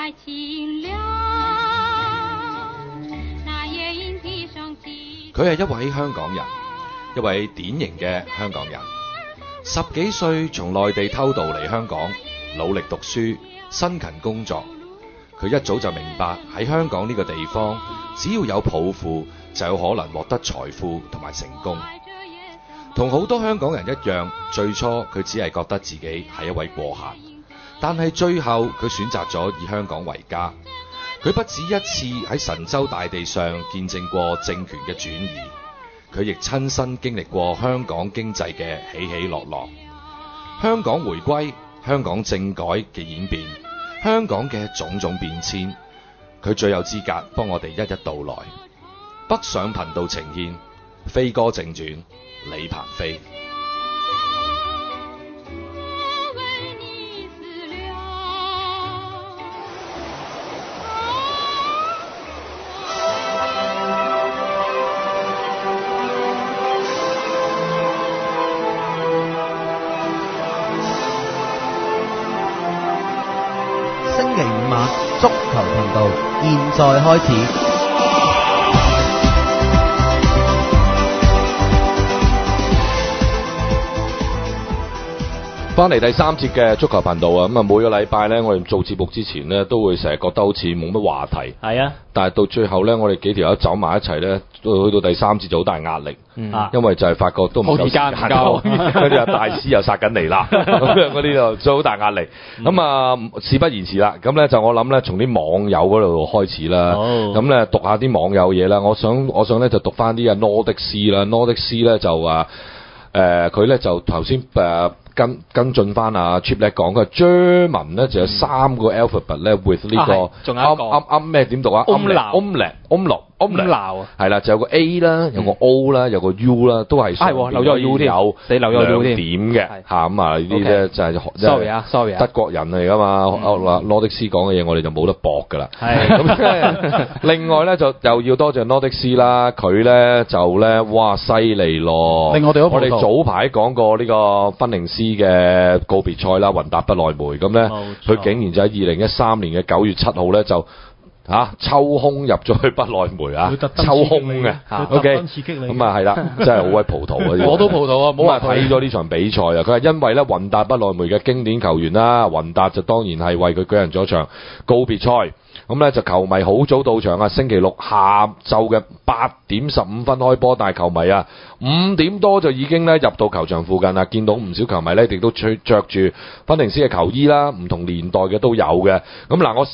太清凉，那夜莺啼声啼。 佢係一位香港人，一位典型嘅香港人。10幾歲從內地偷渡嚟香港，努力讀書，辛勤工作。佢一早就明白喺香港呢個地方，只要有抱負，就有可能獲得財富同埋成功。同好多香港人一樣，最初佢只係覺得自己係一位過客，但係最後佢選擇咗以香港為家。佢不止一次喺神州大地上見證過政權嘅轉移，佢亦親身經歷過香港經濟嘅起起落落。香港回歸，香港政改嘅演變，香港嘅種種變遷，佢最有資格幫我哋一一道來。北上頻道呈現《飛哥正傳》，李鵬飛。 星期五晚足球頻道現在開始。 翻嚟第3節嘅足球頻道啊，咁啊每個禮拜呢，我哋做節目之前呢，都會成日覺得好似冇乜話題。 係啊， 但係到最後呢，我哋幾條友走埋一齊呢，去到第3節就好大壓力。因為就係發覺都唔夠時間，跟住阿大師又殺緊嚟啦，咁嗰啲就所以好大壓力。咁啊，事不宜遲啦，咁咧就我諗咧，從啲網友嗰度開始啦。咁咧讀下啲網友嘢啦。我想咧就讀翻啲Nordic C啦。Nordic C 咧就佢咧就頭先跟進翻阿 Chip 咧講嘅 German 咧就有3個 alphabet 咧 with 呢個仲有一個咩點讀啊？Omlaut 係啦，就有個 A 啦，有個 O 啦，有個 U 啦，都係留咗 U 添，你留咗 U 添點嘅嚇咁啊！呢啲咧就係 sorry 德國人嚟噶嘛。羅迪斯講嘅嘢我哋就冇得駁噶啦。咁另外咧就又要多謝羅迪斯啦，佢咧就咧哇犀利咯！我哋早排講過呢個芬寧斯嘅告別賽啦，雲達不萊梅咁咧，佢竟然就喺2013年嘅9月7號咧就抽空入咗去不萊梅啊！抽空嘅，OK，咁啊係啦，真係好鬼葡萄啊！ 我都葡萄啊，冇話睇咗呢場比賽啊！佢係因為咧雲達不萊梅嘅經典球員啦，雲達就當然係為佢舉行咗場告別賽。咁咧就球迷好早到場啊！星期六下晝嘅8點15分開波，但係球迷啊5點多就已經咧入到球場附近啦，見到唔少球迷咧亦都着住芬寧斯嘅球衣啦，唔同年代嘅都有嘅。咁嗱，我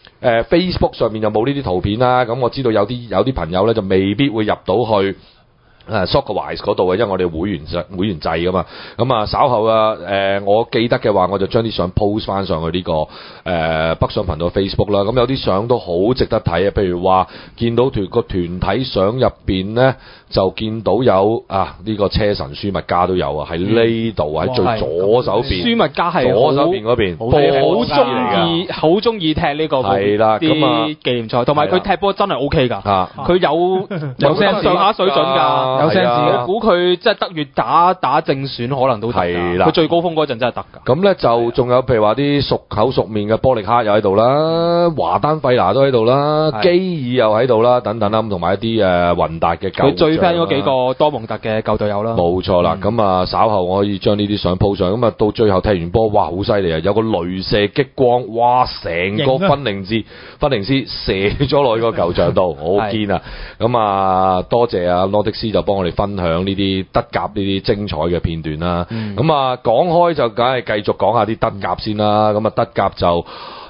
Facebook 上面就冇呢啲圖片啦。咁我知道有啲朋友咧就未必會入到去Soccerwise 嗰度嘅，因為我哋會員制噶嘛。咁啊稍後我記得嘅話，我就將啲相 post 翻上去呢個北上頻道 Facebook 啦。咁有啲相都好值得睇啊，譬如話見到個團體相入邊咧，就見到有呢個車神舒密加都有啊，喺呢度喺最左手邊。 舒密加係左手邊嗰邊， 好中意踢呢個係啦，咁紀念賽，同埋佢踢波真係 OK 㗎，佢有上下水準㗎。有 sense，我估佢即係德乙打正選可能都得㗎。佢最高峰嗰陣真係得㗎。咁咧就仲有譬如話啲熟口熟面嘅波力克又喺度啦，華丹費拿都喺度啦，基爾又喺度啦，等等啦，咁同埋一啲雲達嘅舊將。佢最 friend 嗰幾個多蒙特嘅舊隊友啦。冇錯啦，咁啊稍後我可以將呢啲相 po 上，咁啊到最後踢完波，哇好犀利啊！有個雷射激光，哇成個芬寧斯射咗落去個球場度，好堅啊！咁啊多謝啊羅迪斯就幫我哋分享呢啲德甲呢啲精彩嘅片段啦。咁啊講開就梗係繼續講下啲德甲先啦。咁啊德甲就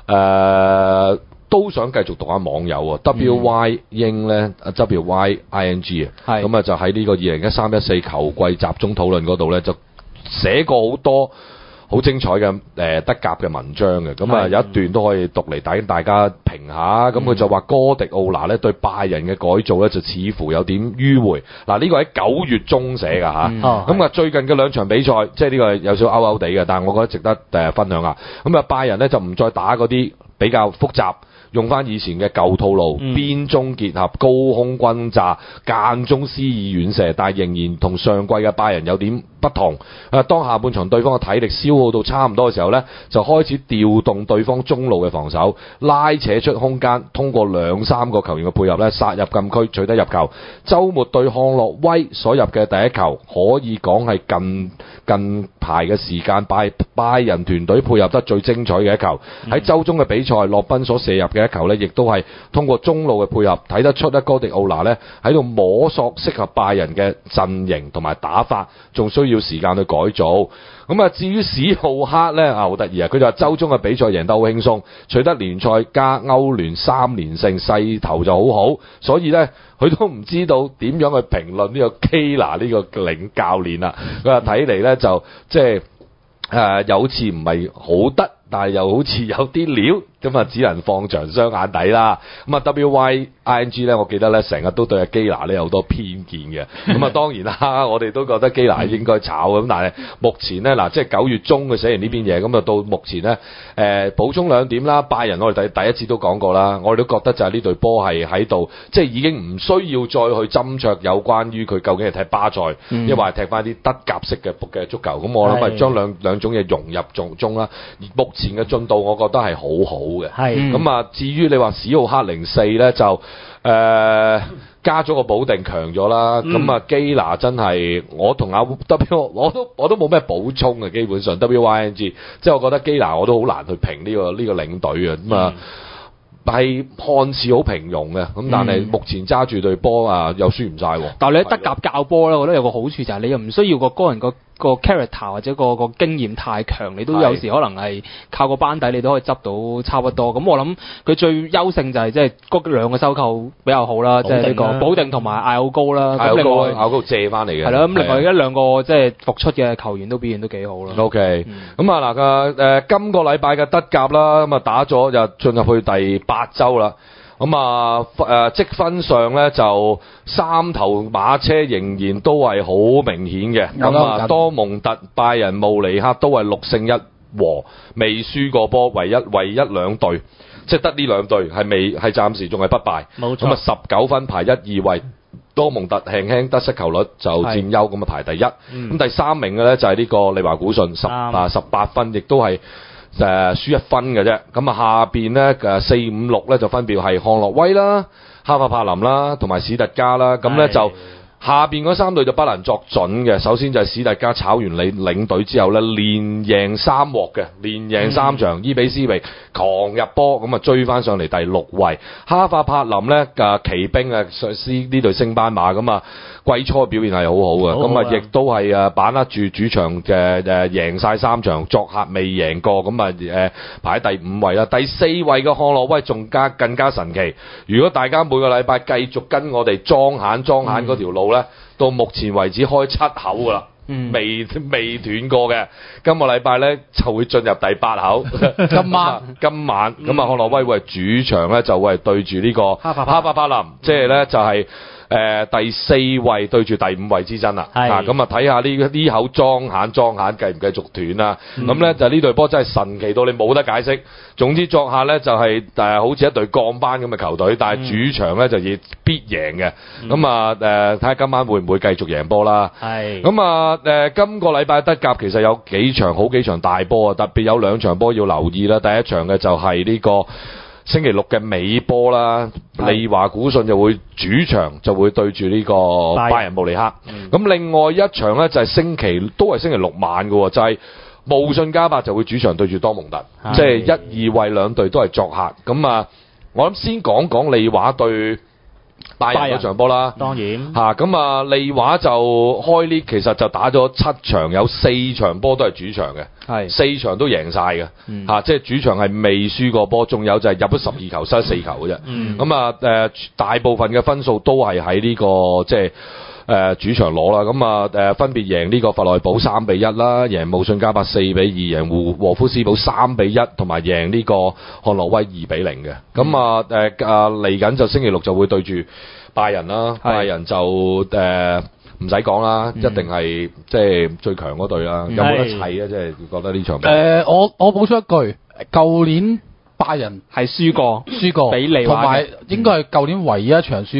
都想繼續讀下網友啊。WY 英咧WYING 啊。咁啊就喺呢個2013-14球季集中討論嗰度咧就寫過好多好精彩嘅德甲嘅文章嘅。咁啊有一段都可以讀嚟等大家評下。咁佢就話哥迪奧拿咧對拜仁嘅改造咧就似乎有點迂迴。嗱呢個喺9月中寫㗎嚇。咁啊最近嘅2場比賽，即係呢個有少勾勾地嘅，但係我覺得值得分享下。咁啊拜仁咧就唔再打嗰啲比較複雜，用翻以前嘅舊套路，邊中結合、高空轟炸、間中施以遠射，但係仍然同上季嘅拜仁有點不同。當下半場對方嘅體力消耗到差唔多嘅時候呢，就開始調動對方中路嘅防守，拉扯出空間，通過2-3個球員嘅配合呢，殺入禁區取得入球。週末對康樂威所入嘅第一球，可以講係近排嘅時間拜仁團隊配合得最精彩嘅一球。喺週中嘅比賽，洛賓所射入嘅一球呢，亦都係通過中路嘅配合，睇得出咧哥迪奧拿呢喺度摸索適合拜仁嘅陣型同埋打法，仲需要時間去改造。咁啊，至於史浩克呢，好得意啊！佢就話週中嘅比賽贏得好輕鬆，取得聯賽加歐聯3連勝，勢頭就好好，所以呢，佢都唔知道點樣去評論呢個基拿呢個領教練啦。佢話睇嚟呢，就即係有好似唔係好得，但係又好似有啲料，咁啊只能放長雙眼底啦。咁啊 WYING 咧，我記得咧成日都對阿基拿咧有好多偏見嘅。咁啊當然啦，我哋都覺得基拿應該炒嘅。咁但係目前咧嗱，即係9月中佢寫完呢篇嘢，咁啊到目前咧補充2點啦。拜仁我哋第一次都講過啦，我哋都覺得就係呢隊波係喺度，即係已經唔需要再去斟酌有關於佢究竟係踢巴塞，抑或係踢翻啲德甲式嘅足球。咁我諗係將兩種嘢融入中啦。目前嘅進度，我覺得係好好嘅。咁啊，至於你話史浩克04咧，就加咗個保定強咗啦。咁啊，基拿真係我同阿 W 我都冇咩補充嘅，基本上 WYNG， 即係我覺得基拿我都好難去評呢個領隊啊。咁啊，係看似好平庸嘅，咁但係目前揸住隊波啊，又輸唔晒喎。 但係你喺德甲教波咧，我覺得有個好處就係你又唔需要個人個 character 或者個經驗太強，你都有時可能係靠個班底，你都可以執到差不多。咁我諗佢最優勝就係即係嗰2個收購比較好啦，即係呢個保定同埋艾奧高啦。 艾奧高借翻嚟嘅。係啦， 咁另外1-2個即係復出嘅球員都表現都幾好啦。 OK，咁啊嗱今個禮拜嘅德甲啦，咁啊打咗就進入去第8週啦。咁啊積分上咧就3頭馬車仍然都係好明顯嘅。咁啊多蒙特、拜仁慕尼黑都係6勝1和，未輸過波，唯一2隊，即係得呢2隊係暫時仲係不敗。冇錯。咁啊19分排1、2位，多蒙特輕輕得失球率就佔優，咁啊排第1。咁第3名嘅咧就係呢個利華古遜18分，亦都係輸1分嘅啫。咁啊下邊咧4、5、6咧就分別係漢諾威啦、哈法柏林啦同埋史特加啦。咁咧就下邊嗰3隊就不能作準嘅。首先就係史特加炒完領隊之後咧，連贏3鑊嘅，連贏3場，伊比斯域狂入波，咁啊追翻上嚟第6位。哈法柏林咧騎兵啊呢隊升班馬，咁啊季初表現係好好嘅，咁啊亦都係把握住主場嘅贏晒3場，作客未贏過，咁啊排喺第5位啦。第4位嘅漢諾威仲更加神奇。如果大家每個禮拜繼續跟我哋裝閒嗰條路咧，到目前為止開7口噶啦。未斷過嘅，今個禮拜咧就會進入第8口。今晚咁啊，漢諾威會係主場咧，就會係對住呢個哈法柏林，即係咧就係第4位對住第5位之爭啦。咁啊睇下呢口裝閒繼唔繼續斷啦。咁咧就呢隊波真係神奇到你冇得解釋。總之作客咧就係好似一隊降班咁嘅球隊，但係主場咧就亦必贏嘅。咁啊睇下今晚會唔會繼續贏波啦。咁啊今個禮拜德甲其實有好幾場大波啊，特別有2場波要留意啦。第一場嘅就係呢個星期6嘅尾波啦，利華古遜就會主場就會對住呢個拜仁慕尼黑。咁另外一場咧就係星期6晚嘅，就係慕遜加柏就會主場對住多蒙特，即係1、2位2隊都係作客。咁啊，我諗先講利華對拜仁嗰場波啦。當然咁啊利華就開呢，其實就打咗7場，有4場波都係主場嘅，4場都贏晒嘅。即係主場係未輸過波，仲有就係入咗12球，失咗4球嘅啫。咁啊大部分嘅分數都係喺呢個即係主場攞啦。咁啊分別贏呢個弗萊堡3-1啦，贏慕遜加柏4-2，贏禾夫斯堡3-1，同埋贏呢個漢諾威2-0嘅。咁啊嚟緊就星期6就會對住拜仁啦。拜仁就唔使講啦，一定係即係最強嗰隊啦。有冇得砌啊？即係覺得呢場我補充一句，舊年拜仁係輸過俾利華，同埋應該係舊年唯一一場輸波。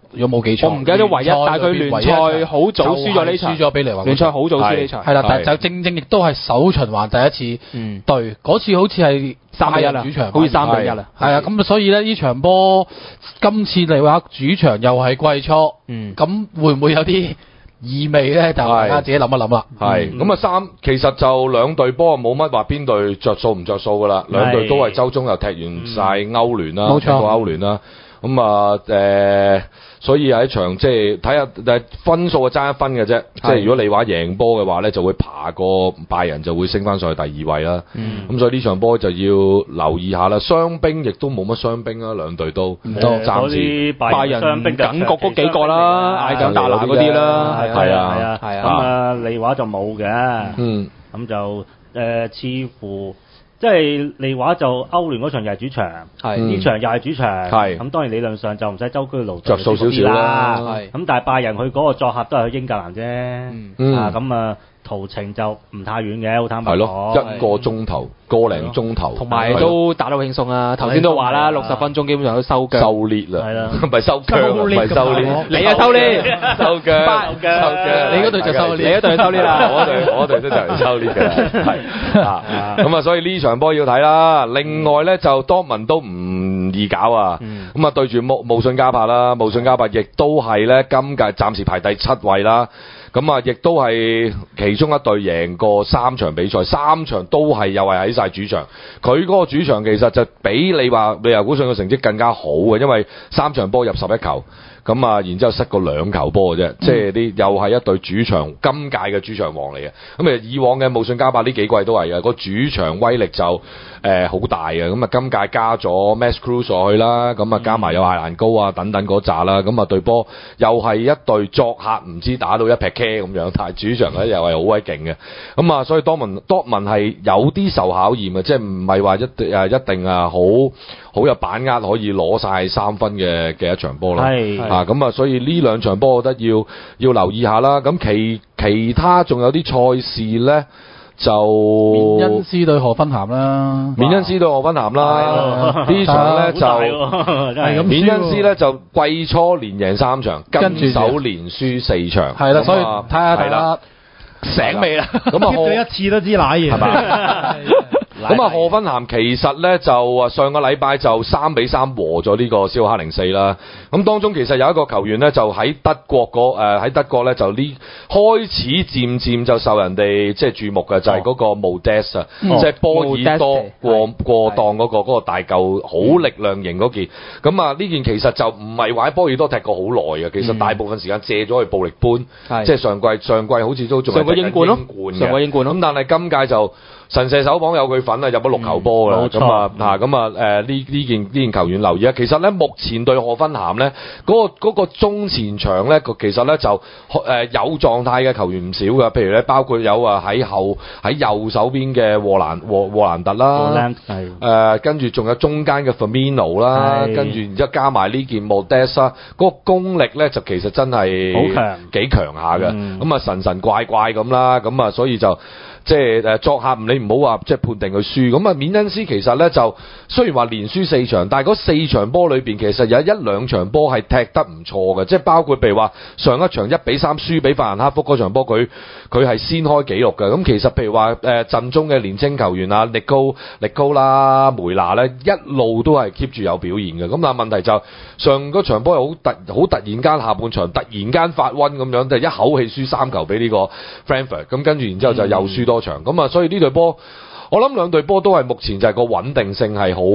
如果冇記錯， 我唔記得咗唯一，但係佢聯賽好早輸咗呢場， 輸咗俾利華。 聯賽好早輸呢場， 係啦，但係就正亦都係首循環第一次對，嗰次好似係3-1啦，主場好似3-1啦， 係啊，咁所以咧呢場波今次利華主場又係季初，咁會唔會有啲意味咧？就大家自己諗一諗啦。 係咁啊，其實就兩隊波冇乜話邊隊着數唔着數噶啦，兩隊都係周中又踢完晒歐聯啦， 冇錯， 歐聯啦。咁啊所以有一場即係睇下分數啊爭1分嘅啫。即係如果利華贏波嘅話咧，就會爬過拜仁，就會升翻上去第2位啦。咁所以呢場波就要留意下啦。傷兵亦都冇乜傷兵啦，兩隊都唔多，暫時拜仁傷兵緊局嗰幾個啦，艾簡達拿嗰啲啦， 係啊。 咁利華就冇嘅。咁就似乎。即係利華就歐聯嗰場又係主場，呢場又係主場，咁當然理論上就唔使舟車勞頓着數少少啦。 咁但係拜仁佢嗰個作客都係去英格蘭啫，咁途程就唔太遠嘅，好坦白講。係咯 ，1個鐘頭，1個零鐘頭， 同埋都打得好輕鬆啊！頭先都話啦，60分鐘基本上都收腳。 收裂啦， 係啦， 唔係收腳，唔係收裂。 你啊收裂， 收腳， 你嗰隊就收裂， 你嗰隊收裂啦。 我隊都就嚟收裂嘅，係咁啊！所以呢場波要睇啦。另外咧就多文都唔易搞啊。咁啊對住慕遜加柏啦，慕遜加柏亦都係咧今屆暫時排第7位啦。咁啊，亦都係其中一隊贏過3場比賽，3場都係又係喺晒主場。佢嗰個主場其實就比利華古遜嘅成績更加好嘅，因為3場波入11球。咁啊，然之後失過2球波嘅啫，即係啲又係一隊主場今屆嘅主場王嚟嘅。咁以往嘅慕遜加柏呢幾季都係嘅，個主場威力就好大嘅。咁啊，今屆加咗 Max Cruz 上去啦，咁啊加埋有艾蘭高啊等等嗰扎啦，咁啊隊波又係一隊作客唔知打到一劈茄咁樣，但係主場咧又係好鬼勁嘅。咁啊，所以多文係有啲受考驗嘅，即係唔係話一定啊好有把握可以攞晒3分嘅一場波啦。咁啊，所以呢兩場波，我覺得要留意下啦。咁其他仲有啲賽事咧，就緬恩斯對荷芬咸啦， 緬恩斯對荷芬咸啦。呢場咧就緬恩斯咧就季初連贏3場，跟手連輸4場。 係啦，所以睇下大家醒未啦？ 咁啊，貼咗一次都知瀨嘢係嘛？ 咁啊，荷芬咸其實咧就上個禮拜就3-3和咗呢個肖克04啦。咁當中其實有一個球員咧就喺德國喺德國咧就開始漸漸就受人哋即係注目嘅，就係嗰個 Modeste 即係波爾多過檔嗰個大嚿好力量型嗰件。咁啊呢件其實就唔係話喺波爾多踢過好耐嘅，其實大部分時間借咗去布力般，即係上季好似都仲係上過英冠咯，上過英冠咯。 咁但係今屆就神射手榜有佢份啊，入咗6球波啦。咁呢件球員留意啊。其實咧目前對荷芬咸咧嗰個中前場咧，其實咧就有狀態嘅球員唔少㗎。譬如咧包括有喺右手邊嘅沃蘭特啦，跟住仲有中間嘅 Firmino 啦，跟住然之後加埋呢件 Modeste 啦，嗰個功力咧就其實真係好強，幾強下嘅。咁啊神怪咁啦，咁啊所以就。即係作客你唔好話即係判定佢輸。咁啊緬恩斯其實咧就雖然話連輸4場，但係嗰4場波裏邊其實有1-2場波係踢得唔錯嘅，即係包括譬如話上一場1-3輸俾法蘭克福嗰場波，佢係先開紀錄嘅。咁其實譬如話陣中嘅年青球員啊，力高啦、梅拿咧一路都係 keep 住有表現嘅。咁但係問題就上嗰場波係好突然間下半場突然間發瘟咁樣，就一口氣輸3球俾呢個 Frankfurt， 咁跟住然之後就又輸多場。咁啊，所以呢隊波，我諗兩隊波都係目前就係個穩定性係好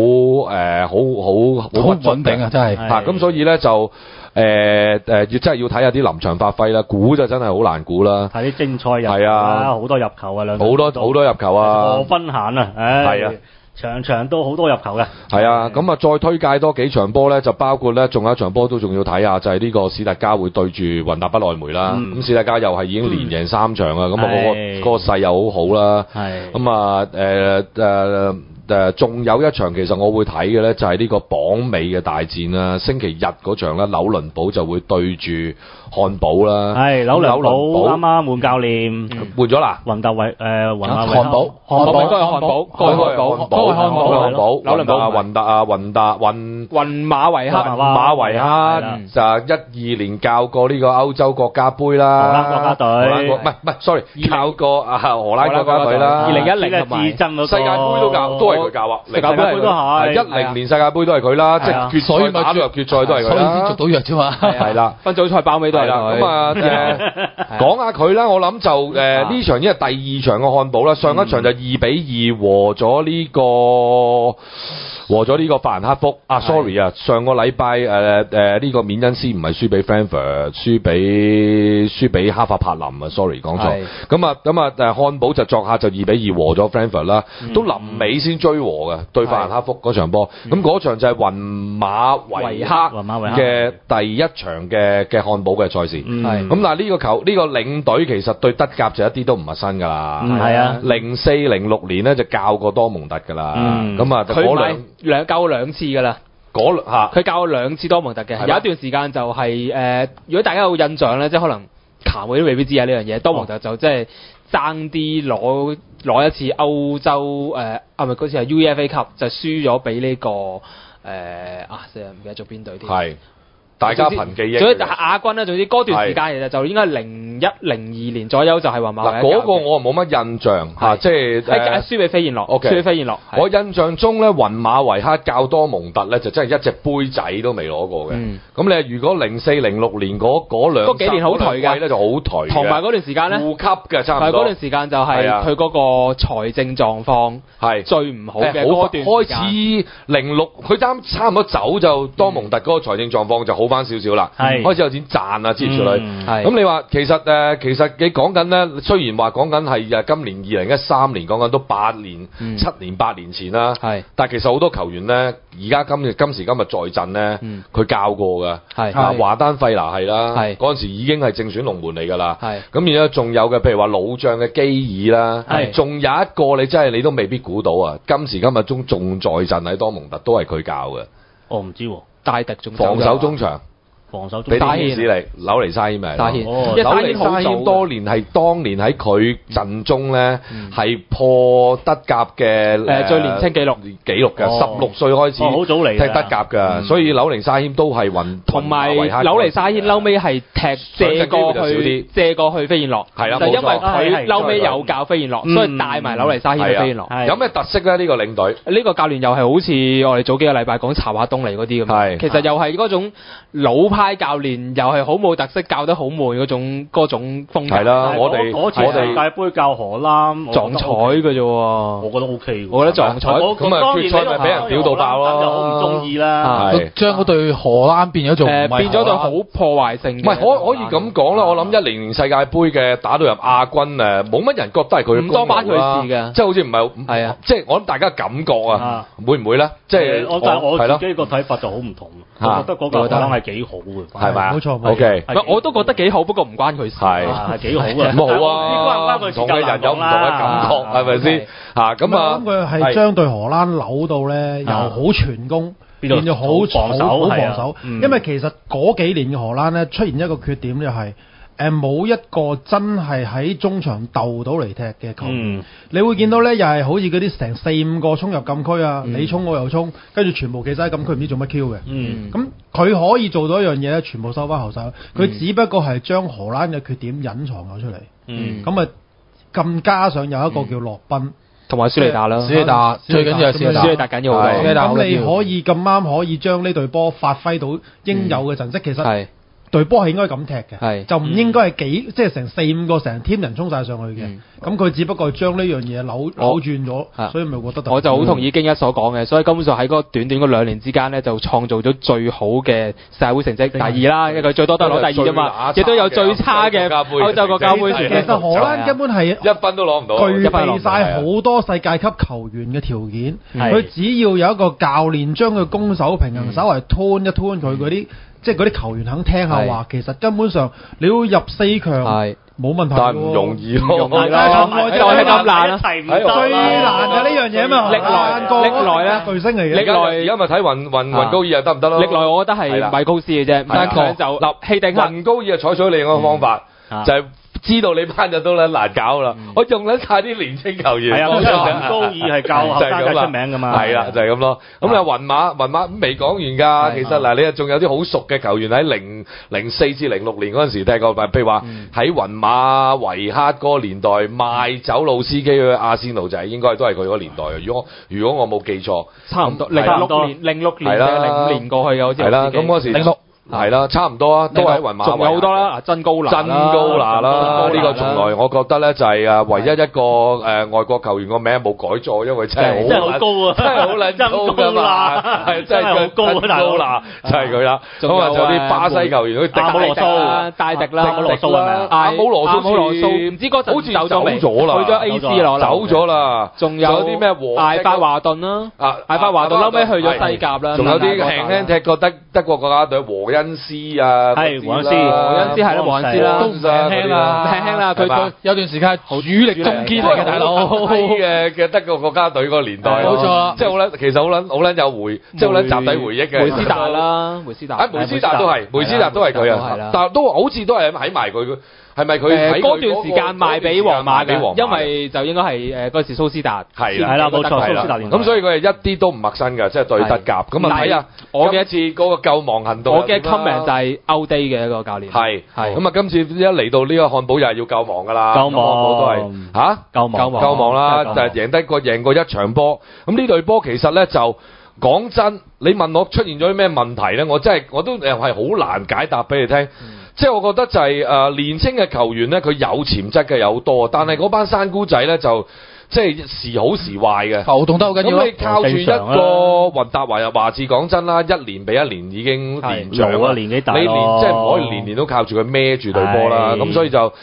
穩定啊，真係咁所以咧就真係要睇下啲臨場發揮啦，估就真係好難估啦。 睇啲精彩入球啦，好多入球啊， 好多入球啊， 荷芬咸啊，係啊。場都好多入球嘅。 係啊，咁啊再推介多幾場波咧，就包括咧仲有一場波都仲要睇下，就係呢個史特加會對住雲達不萊梅啦。咁史特加又係已經連贏3場啊，咁啊嗰個勢又好好啦。咁啊仲有一場其實我會睇嘅咧，就係呢個榜尾嘅大戰啦。星期日嗰場咧，紐倫堡就會對住漢堡啦。 係紐倫堡啱啱換教練， 換咗啦。 雲達維漢堡， 應該係漢堡， 紐倫堡啊，雲雲馬維克就12年教過呢個歐洲國家杯啦， 荷蘭國家隊， 唔係 sorry， 教過荷蘭國家隊啦 ，2010同埋世界盃都係佢教啊， 世界盃都係 10年世界盃都係佢啦，即係決賽打到入決賽都係佢啦， 所以先續到約啫嘛， 係啦， 分組賽包尾都係佢。 咁啊講下佢啦，我諗就呢場已經係第2場嘅漢堡啦，上一場就2-2和咗呢個法蘭克福啊 ，sorry 啊，上個禮拜呢個緬恩斯唔係輸俾 Frankfurt， 輸俾哈法柏林啊 ，sorry 講錯。咁啊漢堡就作客就2-2和咗 Frankfurt 啦，都臨尾先追和嘅對法蘭克福嗰場波。咁嗰場就係雲馬維克嘅第一場嘅漢堡嘅賽事。咁但係呢個領隊其實對德甲就一啲都唔陌生㗎啦。 係啊 ，04-06年咧就教過多蒙特㗎啦。咁啊佢教過2次㗎啦，佢教過2次多蒙特嘅，有一段時間就係如果大家有印象咧，即係可能球會都未必知啊呢樣嘢，多蒙特就即係爭啲攞一次歐洲咪嗰次係 UEFA Cup 就輸咗俾呢個死人唔記得咗邊隊添。係。 大家憑記憶， 所以亞軍咧，總之嗰段時間其實就應該係01-02年左右就係雲馬維克。 嗰個我冇乜印象嚇，即係輸俾飛燕諾。輸俾飛燕諾。 我印象中咧，雲馬維克教多蒙特咧，就真係一隻杯仔都未攞過嘅。咁你如果04-06年嗰幾年好頹㗎咧，就好頹。 同埋嗰段時間咧， 護級嘅差唔多。 嗰段時間就係佢嗰個財政狀況係最唔好嘅嗰段時間。 開始06，佢差唔多走就多蒙特嗰個財政狀況就好翻少少啦，開始有錢賺啊之類。咁你話其實你講緊咧，雖然話講緊係今年2013年講緊都7年8年前啦，但係其實好多球員咧，而家今時今日在陣咧，佢教過㗎，華丹費拿係啦，嗰陣時已經係正選龍門嚟㗎啦。咁然後仲有嘅，譬如話老將嘅基爾啦，仲有一個你真係你都未必估到啊！今時今日仲在陣喺多蒙特都係佢教嘅。 我唔知喎， 戴迪仲防守中場。俾啲提示你，紐尼沙謙咪？紐尼沙謙當年喺佢陣中咧，係破德甲嘅最年輕紀錄嘅，16歲開始好早嚟踢德甲嘅，所以紐尼沙謙都係同埋紐尼沙謙嬲尾係借過去飛燕諾， 係啦， 就因為佢嬲尾有教飛燕諾，所以帶埋紐尼沙謙去飛燕諾。 有咩特色咧？呢個領隊呢個教練又係好似我哋早幾個禮拜講查華東尼嗰啲咁，其實又係嗰種老派教練，又係好冇特色，教得好悶嗰種風格。係啦， 我哋世界盃教荷蘭撞彩嘅啫喎， 我覺得 OK。 我覺得撞彩咁啊，決賽咪俾人屌到爆咯， 就好唔中意啦。 將嗰隊荷蘭變咗做變咗隊好破壞性。 唔係可以咁講啦，我諗10年世界盃嘅打到入亞軍冇乜人覺得係佢唔多關佢事嘅， 即係好似唔係啊，即係我諗大家感覺啊，會唔會咧？即係我自己個睇法就好唔同，我覺得嗰個荷蘭係幾好嘅， 係咪啊？ 冇錯。 OK， 我都覺得幾好，不過唔關佢事。 係幾好嘅， 冇啊，唔同嘅人有唔同嘅感覺，係咪先？咁啊， 佢係將對荷蘭扭到咧，由好傳攻變咗好防守。因為其實嗰幾年嘅荷蘭咧，出現一個缺點就係冇一個真係喺中場鬥到嚟踢嘅球員。你會見到咧，又係好似嗰啲成4-5個衝入禁區啊，你衝我又衝，跟住全部企晒喺禁區，唔知做乜 Q 嘅。咁佢可以做到一樣嘢咧，全部收翻後手。佢只不過係將荷蘭嘅缺點隱藏咗出嚟。咁啊，咁加上有一個叫洛賓同埋舒利達啦， 舒利達最緊要係舒利達緊要好多。 咁你可以咁啱可以將呢隊波發揮到應有嘅陣式，其實。隊波係應該咁踢嘅，就唔應該係即係成4-5個成 team 人衝晒上去嘅。咁佢只不過將呢樣嘢扭轉咗，所以咪覺得。 我就好同意京一所講嘅，所以根本上喺嗰短短嗰2年之間咧，就創造咗最好嘅世界盃成績，第2啦，因為佢最多都係攞第2啫嘛，亦都有最差嘅歐洲國家盃。 其實荷蘭根本係 1分都攞唔到， 具備晒好多世界級球員嘅條件。佢只要有一個教練將佢攻守平衡稍為turn一turn佢嗰啲。即係嗰啲球員肯聽下話，其實根本上你要入4強冇問題， 但係唔容易咯， 就係咁難啦， 最難嘅呢樣嘢嘛， 歷來咧巨星嚟嘅。 歷來而家咪睇雲高爾得唔得咯？ 歷來我覺得係米高斯嘅啫，但係就希定克。 雲高爾採取另一個方法，就係知道你班就都難搞啦。我用緊晒啲年青球員。 係啊，高二係教後生仔出名㗎嘛。 係啦，就係咁咯。咁你雲馬未講完㗎。其實嗱，你仲有啲好熟嘅球員喺04至06年嗰陣時踢過，譬如話喺雲馬維克嗰個年代賣走老司機去阿仙奴就係應該都係佢嗰個年代。如果我冇記錯， 差唔多06年05年過去嘅好似。 係啦，咁嗰時係啦，差唔多啊，都喺雲馬。 仲有好多啦，真高拿啦， 呢個從來我覺得咧就係唯一一個外國球員個名冇改錯，因為真係好高啊， 真係好撚高㗎嘛，係真係好高拿，就係佢啦。咁啊，仲有啲巴西球員，好似阿姆羅蘇、 戴迪啦、 阿姆羅蘇唔知嗰陣好似走咗啦， 去咗 AC 咯， 走咗啦。仲有啲咩艾法華頓啦，艾法華頓後尾去咗西甲啦。 仲有啲輕踢過德國國家隊恩斯啊， 係黃恩斯係啦，黃恩斯啦， 都唔輕啦，佢有段時間主力中堅嚟嘅大佬嘅德國國家隊嗰個年代， 冇錯啦， 即係好撚，其實好撚有即係好撚集體回憶嘅。 梅斯達啦，梅斯達都係佢啊，但都好似都係喺埋佢。係咪佢嗰段時間賣俾皇馬嘅？因為就應該係嗰時蘇斯達係啦，冇錯，蘇斯達年代。 咁所以佢係一啲都唔陌生嘅，即係對德甲。咁啊睇下我嘅一次嗰個救亡行動。 我嘅 comment 就係歐低嘅一個教練。 係咁啊！今次一嚟到呢個漢堡又係要救亡㗎啦。 救亡都係嚇救亡啦！就係贏過一場波。咁呢隊波其實咧就講真，你問我出現咗啲咩問題咧，我都係好難解答俾你聽。即係我覺得就係年青嘅球員咧，佢有潛質嘅有多，但係嗰班山姑仔咧就即係時好時壞嘅， 浮動得好緊要。 咁你靠住一個雲達華智，講真啦，一年比一年已經年長啦， 年紀大咯， 你即係唔可以年年都靠住佢孭住隊波啦。咁所以就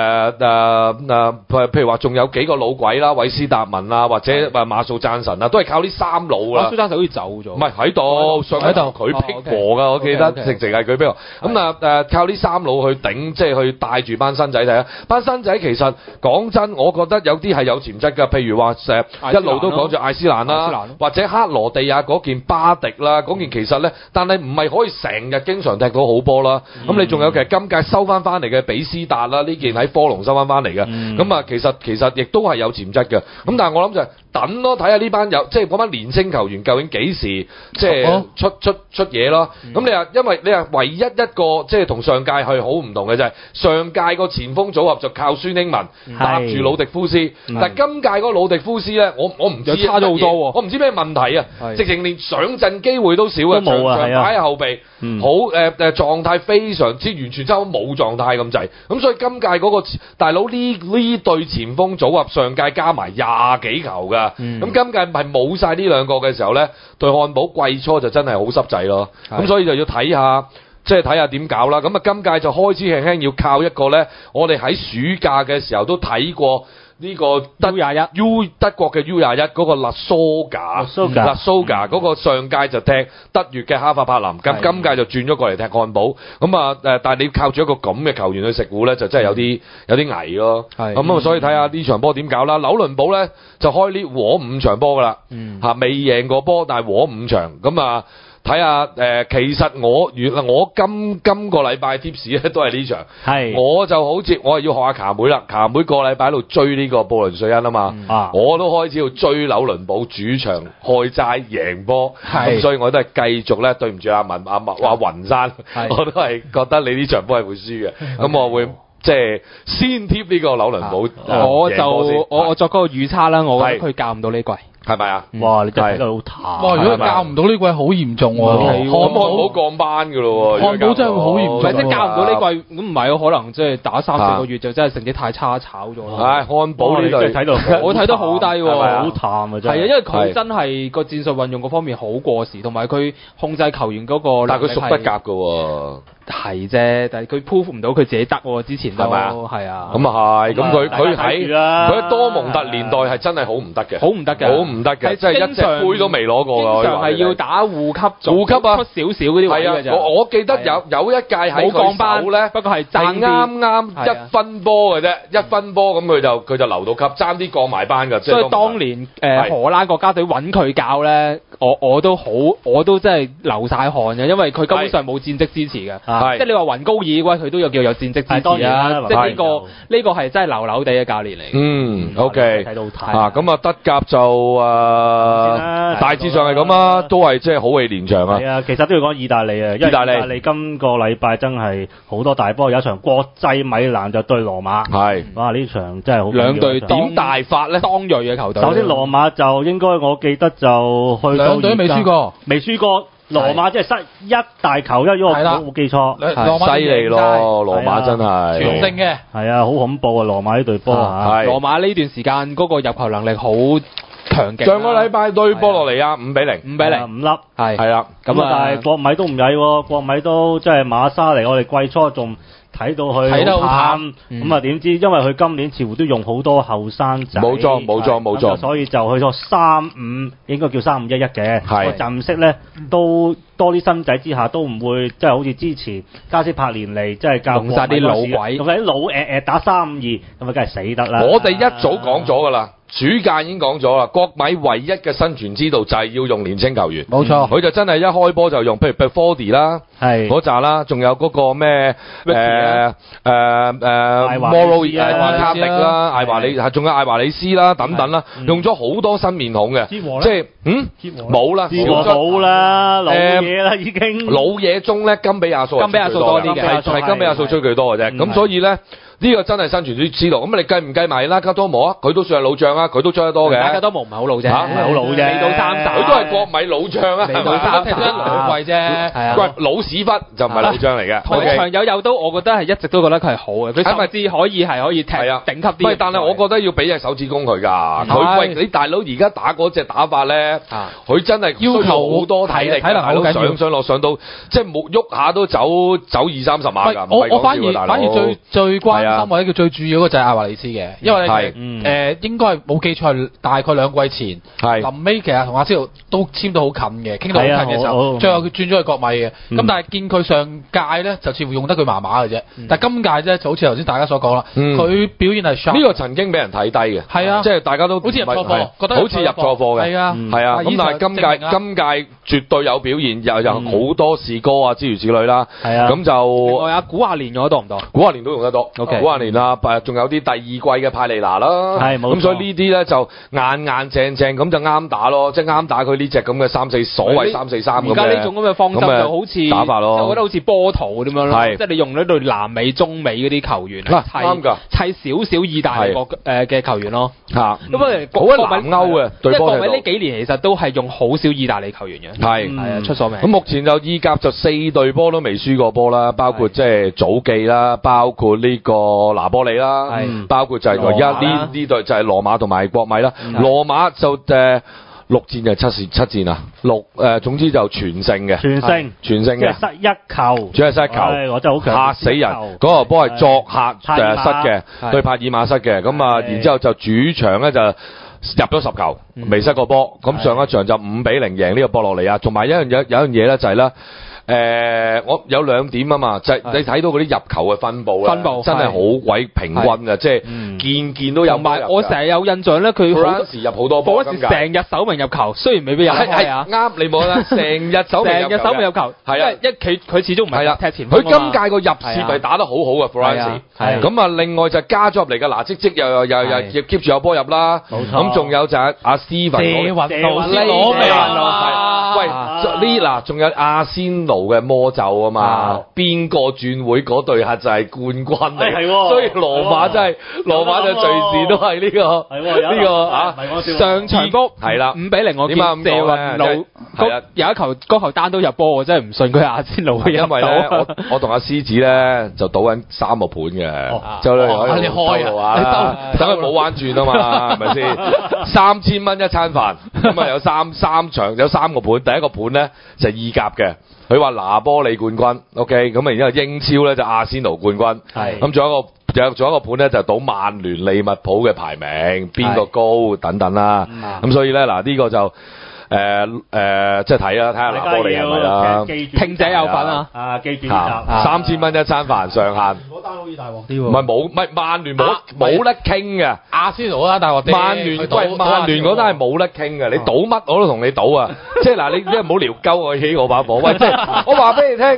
譬如話仲有幾個老鬼啦，韋斯達文啊，或者馬素贊臣啊，都係靠呢三佬啦。 馬素贊臣好似走咗， 唔係喺度，喺度佢逼和㗎，我記得直係佢逼和。咁靠呢三佬去頂，即係去帶住班新仔睇啊！班新仔其實講真，我覺得有啲係有潛質㗎。譬如話一路都講住艾斯蘭啦，或者克羅地亞嗰件巴迪啦，嗰件其實咧，但係唔係可以成日經常踢到好波啦。咁你仲有其實今屆收翻嚟嘅比斯達啦，呢件喺科隆收翻嚟嘅，咁啊其實亦都係有潛質嘅。咁但係我諗就係等咯，睇下呢班即係嗰班年青球員究竟幾時即係出嘢咯。咁你話因為你話唯一一個即係同上屆係好唔同嘅就係上屆個前鋒組合就靠孫興文搭住魯迪夫斯，但係今屆嗰個魯迪夫斯咧，我唔知差咗好多喎， 我唔知咩問題啊，直情連上陣機會都少啊，場擺喺後備，好狀態非常之完全差冇狀態咁滯，咁所以今屆嗰個大佬呢對前鋒組合上屆加埋20幾球㗎，咁今屆係冇晒呢兩個嘅時候咧，對漢堡季初就真係好濕滯咯，咁所以就要睇下。即係睇下點搞啦，咁啊今屆就開始輕輕要靠一個咧，我哋喺暑假嘅時候都睇過呢個德國嘅 U21嗰個勒蘇賈嗰個上屆就踢德乙嘅哈法柏林，咁今屆就轉咗過嚟踢漢堡，咁啊但係你靠住一個咁嘅球員去食糊咧，就真係有啲危咯，咁啊所以睇下呢場波點搞啦。紐倫堡咧就開呢和5場波噶啦，未贏過波，但係和5場，咁啊。睇下其實我今個禮拜 tips 咧都係呢場，我就好似我係要學下卡妹啦，卡妹個禮拜喺度追呢個布倫瑞恩啊嘛，我都開始要追紐倫堡主場開齋贏波，咁所以我都係繼續咧對唔住阿雲山，我都係覺得你呢場波係會輸嘅，咁我會即係先貼呢個紐倫堡， 我作嗰個預測啦，我覺得佢教唔到呢季。 係咪啊？ 哇！你真係睇得好淡。 哇！如果教唔到呢季，好嚴重喎。 漢堡降班㗎咯喎。 漢堡真係會好嚴重。 即係教唔到呢季，咁唔係可能即係打3-4個月就真係成績太差炒咗啦。 漢堡呢隊我睇得好低喎， 好淡啊真係。 係啊，因為佢真係個戰術運用嗰方面好過時，同埋佢控制球員嗰個。 但係佢熟德甲㗎喎。 係啫，但係佢 prove 唔到佢自己得喎，之前都係啊。 咁啊係，咁佢喺多蒙特年代係真係好唔得嘅， 好唔得嘅， 好唔得嘅，即係一隻杯都未攞過㗎。 經常係要打護級啊， 出少少嗰啲位嘅啫。 我記得有一屆喺佢手咧， 不過係啱1分波嘅啫，1分波咁佢就留到級，爭啲降埋班㗎。 所以當年荷蘭國家隊揾佢教咧，我都真係流晒汗嘅，因為佢根本上冇戰績支持嘅。 即係你話雲高爾喂，佢都有叫有戰績支持啊，即係呢個係真係流流地嘅教練嚟。 OK， 睇到睇咁啊，德甲就大致上係咁啊，都係即係好戲連場啊。 係啊，其實都要講意大利啊，因為意大利今個禮拜真係好多大波，有一場國際米蘭就對羅馬。係，哇！呢場真係好兩隊點大法咧？ 當銳嘅球隊。 首先羅馬就應該我記得就去到兩隊未輸過， 未輸過。羅馬即係失一大球一，如果我冇記錯， 犀利咯！羅馬真係全勝嘅， 係啊，好恐怖啊！羅馬呢隊波啊， 羅馬呢段時間嗰個入球能力好強勁。 上個禮拜對波落嚟啊，5-0，5 粒， 係啦。 咁啊，但係國米都唔曳喎，國米都即係馬沙嚟，我哋季初仲睇到佢睇得好淡， 咁啊點知因為佢今年似乎都用好多後生仔， 冇錯， 所以就去咗3-5，應該叫3-5-1-1嘅個陣式咧，都多啲新仔之下都唔會即係好似之前加斯柏連尼即係教用曬啲老鬼， 用曬啲老打3-5-2，咁啊梗係死得啦！ 我哋一早講咗㗎啦。主教已經講咗啦，國米唯一嘅生存之道就係要用年青球員。 冇錯， 佢就真係一開波就用，譬如 Befody 啦，嗰扎啦，仲有嗰個咩Moro 伊卡迪啦，艾華里，仲有艾華里斯啦等等啦，用咗好多新面孔嘅，即係冇啦， 冇啦，老嘢啦已經。 老嘢中咧，金比亞素多啲嘅，係金比亞素追佢多嘅啫。咁所以咧。呢個真係生存之道，咁你計唔計埋拉卡多摩啊？佢都算係老將啊，佢都追得多嘅。 拉卡多摩唔係好老啫， 好老啫， 未到30， 佢都係國米老將啊， 未到30，踢咗2季啫。係啊， 喂，老屎忽就唔係老將嚟嘅。 同場有都，我覺得係一直都覺得佢係好嘅，佢甚至可以踢頂級啲。 喂，但係我覺得要俾隻手指公佢㗎。佢喂你大佬而家打嗰隻打法咧，佢真係要求好多體力，上落上到即係冇喐下都走20-30碼㗎。 我反而最關心或者叫最注要嘅就係艾華利斯嘅，因為應該係冇記錯，大概2季前，臨尾其實同阿仙奴都簽到好近嘅，傾到好近嘅時候，最後佢轉咗去國米嘅。咁但係見佢上屆咧就似乎用得佢麻麻嘅啫，但係今屆咧就好似頭先大家所講啦，佢表現係呢個曾經俾人睇低嘅，係啊，即係大家都好似入錯貨，覺得好似入錯貨嘅， 係啊， 咁但係今屆絕對有表現，又好多士哥啊諸如此類啦，咁就另外古亞連用得多唔多？ 古亞連都用得多，古亞連啦，仲有啲第二季嘅派利拿啦，咁所以呢啲咧就硬正咁就啱打咯，即係啱打佢呢隻咁嘅所謂3-4-3咁嘅。 而家呢種咁嘅方針就好似打法咯， 我覺得好似波圖咁樣咯，即係你用呢隊南美、中美嗰啲球員砌少少意大利嘅球員咯，咁啊好南歐嘅， 即係國米呢幾年其實都係用好少意大利球員嘅，係啊出所名。 咁目前就意甲就4隊波都未輸過波啦，包括即係祖記啦，包括呢個拿波利啦，包括就係而家呢隊就係羅馬同埋國米啦。羅馬就6戰就7戰啊，總之就全勝嘅，全勝嘅， 即係失一球， 主要係失一球， 我真係好強， 嚇死人！嗰個波係作客失嘅，對帕爾馬失嘅，咁啊，然之後就主場咧就入咗10球，未失過波。咁上一場就5-0贏呢個博洛尼亞，同埋有樣嘢咧就係咧。我有2點啊嘛，就係你睇到嗰啲入球嘅分佈真係好鬼平均嘅，即係件都有。同埋我成日有印象咧，佢嗰時入好多波， 嗰時成日首名入球，雖然未必有係啊， 啱你冇啦，成日首名入球，係啊， 佢始終唔係踢前鋒。 佢今屆個入線係打得好好嘅 Florenzi，咁啊，另外就加咗入嚟嘅嗱，即又 keep 住有波入啦，咁仲有就係阿斯文攞命喂，呢仲有阿仙奴嘅魔咒啊嘛，邊個轉會嗰隊客就係冠軍嚟，所以羅馬真係羅馬就隨時都係呢個上場波係啦 5-0，我見謝雲路有一球嗰球單都入波，我真係唔信佢阿仙奴會入到。因為咧， 我同阿獅子咧就賭緊3個盤嘅，就你開啊，等佢冇彎轉啊嘛，係咪先？3000蚊一餐飯，咁啊有三場有3個盤，第一個盤咧就係意甲嘅。佢話拿波里冠軍 ，OK， 咁啊，然之後英超咧就阿仙奴冠軍，咁仲有一個盤咧就賭曼聯利物浦嘅排名邊個高等等啦，咁所以咧嗱呢個就即係睇啦，睇下拿波里係咪啦， 聽者有份啊， 記住 3000蚊一餐飯上限， 嗰單好似大鑊啲喎， 唔係曼聯冇得傾嘅， 阿仙奴嗰單大鑊啲， 曼聯嗰單係冇得傾嘅，你賭乜我都同你賭啊，即係嗱你即係唔好撩鳩我起我把火，喂即係我話俾你聽。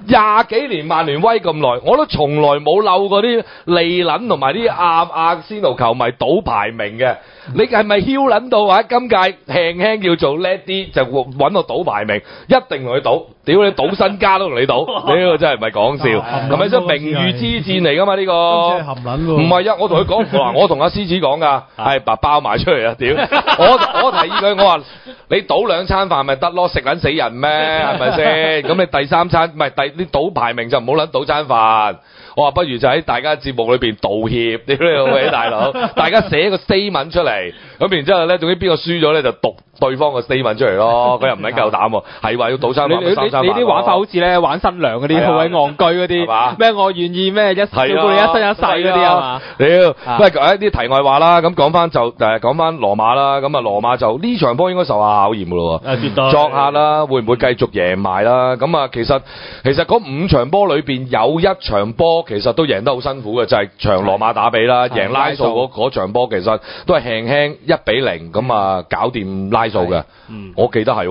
20幾年曼聯威咁耐，我都從來冇漏過啲利撚同埋啲阿仙奴球迷賭排名嘅。你係咪囂撚到話今屆輕輕叫做叻啲就揾我賭排名？一定同佢賭，屌你賭身家都同你賭，屌真係唔係講笑，係咪先名譽之戰嚟㗎嘛呢個？唔係啊，我同佢講嗱，我同阿獅子講㗎，係包埋出嚟啊屌！我提議佢，我話你賭2餐飯咪得咯，食撚死人咩？係咪先？咁你第3餐唔係你賭排名就唔好撚賭餐飯。我話不如就喺大家節目裏邊道歉，屌你老味大佬，大家寫個 statement 出嚟，咁然之後咧，總之邊個輸咗咧就讀對方個 statement 出嚟咯，佢又唔係夠膽喎，係話要賭餐飯3餐飯。 你啲玩法好似咧玩新娘嗰啲好鬼戇居嗰啲，咩我願意咩照顧你一生一世嗰啲啊嘛。屌，喂一啲題外話啦，咁講翻就講翻羅馬啦，咁啊羅馬就呢場波應該受下考驗噶咯喎，作客啦，會唔會繼續贏埋啦？咁啊其實嗰5場波裏邊有1場波其實都贏得好辛苦嘅，就係場羅馬打比啦，贏拉素嗰場波其實都係輕輕1-0咁啊搞掂拉數嘅，我記得係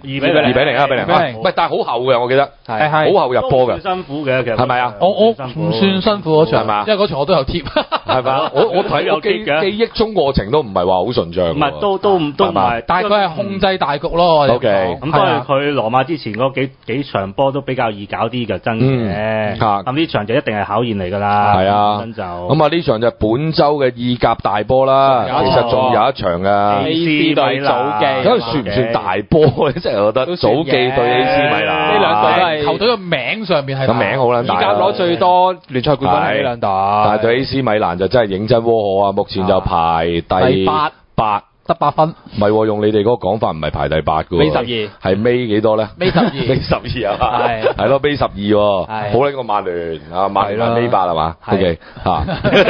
2-0，2-0，1-0，唔係，但係好後嘅，我記得係好後入波嘅， 辛苦嘅，其實係咪啊？ 我唔算辛苦嗰場，係嘛？因為嗰場我都有貼， 係咪啊？我睇我記憶中過程都唔係話好順暢， 唔係都唔係， 但係佢係控制大局咯。 OK， 咁當然佢羅馬之前嗰幾場波都比較易搞啲嘅，真嘅。咁呢場就一定係考驗嚟㗎啦。 係啊，咁啊呢場就本週嘅意甲大波啦，其實仲有一場㗎。 AC 對祖記， 咁算唔算大波咧？即係我覺得祖記對 AC 米蘭呢兩隊都係球隊嘅名上面係個名好撚大， 意甲攞最多聯賽冠軍係呢兩隊， 但係對 AC 米蘭就真係認真窩可啊！目前就排第8。 得8分， 唔係用你哋嗰個講法，唔係排第8嘅喎， 尾12 係尾幾多咧？ 尾12， 尾12啊嘛，係咯，尾12喎，好撚過曼聯啊，曼聯尾8係嘛 ？OK 嚇，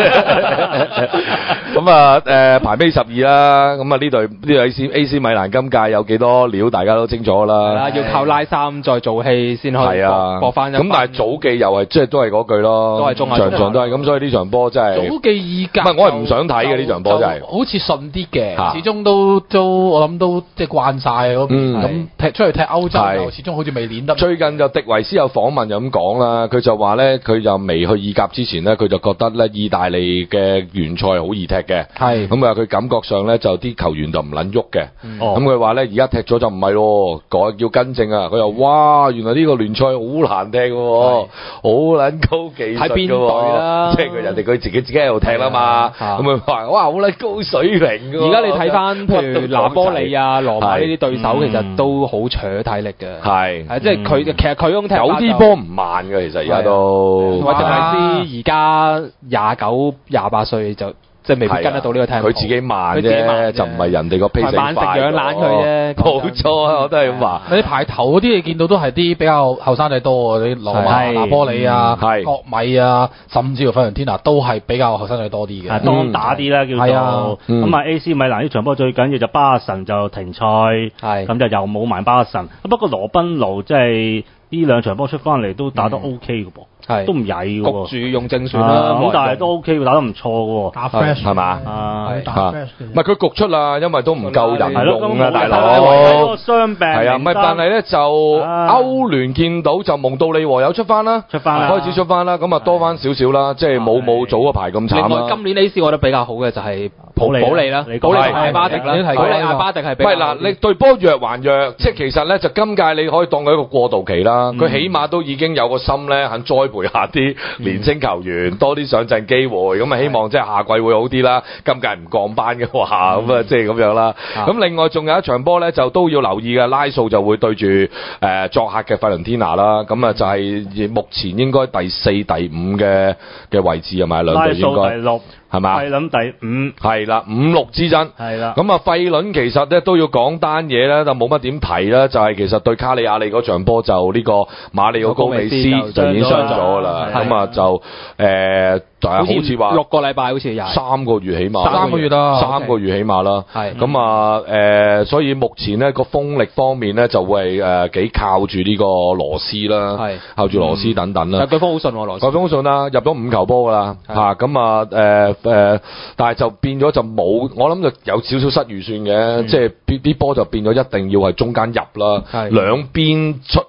咁啊排尾12啦，咁啊呢隊 AC 米蘭今屆有幾多料，大家都清楚啦。 要靠拉3再做戲先可以搏翻一。 咁但係祖記又係即係都係嗰句咯， 都係中場場都係咁，所以呢場波真係祖記意甲， 唔係我係唔想睇嘅呢場波真係， 好似順啲嘅。始終都我諗都即係慣晒嗰邊，咁踢出去踢歐洲又始終好似未練得。 最近就迪維斯有訪問就咁講啦，佢就話咧，佢就未去意甲之前咧，佢就覺得咧意大利嘅聯賽好易踢嘅，咁佢話佢感覺上咧就啲球員就唔撚喐嘅，咁佢話咧而家踢咗就唔係咯，要更正啊！佢又哇，原來呢個聯賽好難踢喎，好撚高技術嘅喎，即係人哋佢自己喺度踢啦嘛，咁佢話哇好撚高水平嘅喎。 而家你睇翻譬如拿波里啊、羅馬呢啲對手，其實都好搶體力嘅。係即係佢其實佢咁踢有啲波唔慢嘅，其實而家都。 或者係知而家29、28歲就即係未必跟得到呢個 tempo。 佢自己慢啫，就唔係人哋個 pace 快。 慢食養懶佢啫。 冇錯啊，我都係咁話。 你排頭嗰啲你見到都係啲比較後生仔多啲羅馬、拿波里啊、國米啊，甚至乎費倫天拿都係比較後生仔多啲嘅。 當打啲啦，叫做。咁啊 AC 米蘭呢場波最緊要就巴神就停賽，咁就又冇埋巴神。不過羅賓奴即係呢2場波出翻嚟都打得 OK 嘅噃，都唔曳嘅喎。 焗住用正選啦， 咁但係都 OK 嘅，打得唔錯嘅喎。 打 fresh 係嘛？ 打 fresh 唔係佢焗出啦，因為都唔夠人用啊，大佬。 傷病係啊，唔係，但係咧就歐聯見到就蒙杜利和有出翻啦，開始出翻啦，咁啊多翻少少啦，即係冇早嗰排咁慘啦。 另外今年 AC 我覺得比較好嘅就係保利啦，保利艾巴迪啦，保利艾巴迪係比較。 唔係嗱，你對波弱還弱，即係其實咧就今屆你可以當佢一個過渡期啦。佢起碼都已經有個心咧，肯栽培下啲年青球員，多啲上陣機會，咁啊希望即係下季會好啲啦。今屆唔降班嘅話，咁啊即係咁樣啦。咁另外仲有一場波咧，就都要留意嘅，拉素就會對住作客嘅費倫天拿啦。咁啊就係目前應該第4、第5嘅位置係咪兩隊應該？ 拉素第6。 係嘛？ 費倫第5， 係啦，5-6之爭。 係啦。 咁啊，費倫其實咧都要講單嘢咧，就冇乜點提啦。就係其實對卡里亞利嗰場波就呢個馬里奧高美斯就已經傷咗啦。咁啊就好似話 6個禮拜，好似 3個月起碼。 3個月啦 ，3個月起碼啦。係。咁啊所以目前呢個風力方面咧就會係幾靠住呢個羅斯啦，係靠住羅斯等等啦。 但係對方好順喎，羅斯。 對方好順啦，入咗5球波㗎啦。嚇咁啊但係就變咗就冇，我諗就有少少失預算嘅，即係啲波就變咗一定要係中間入啦，兩邊出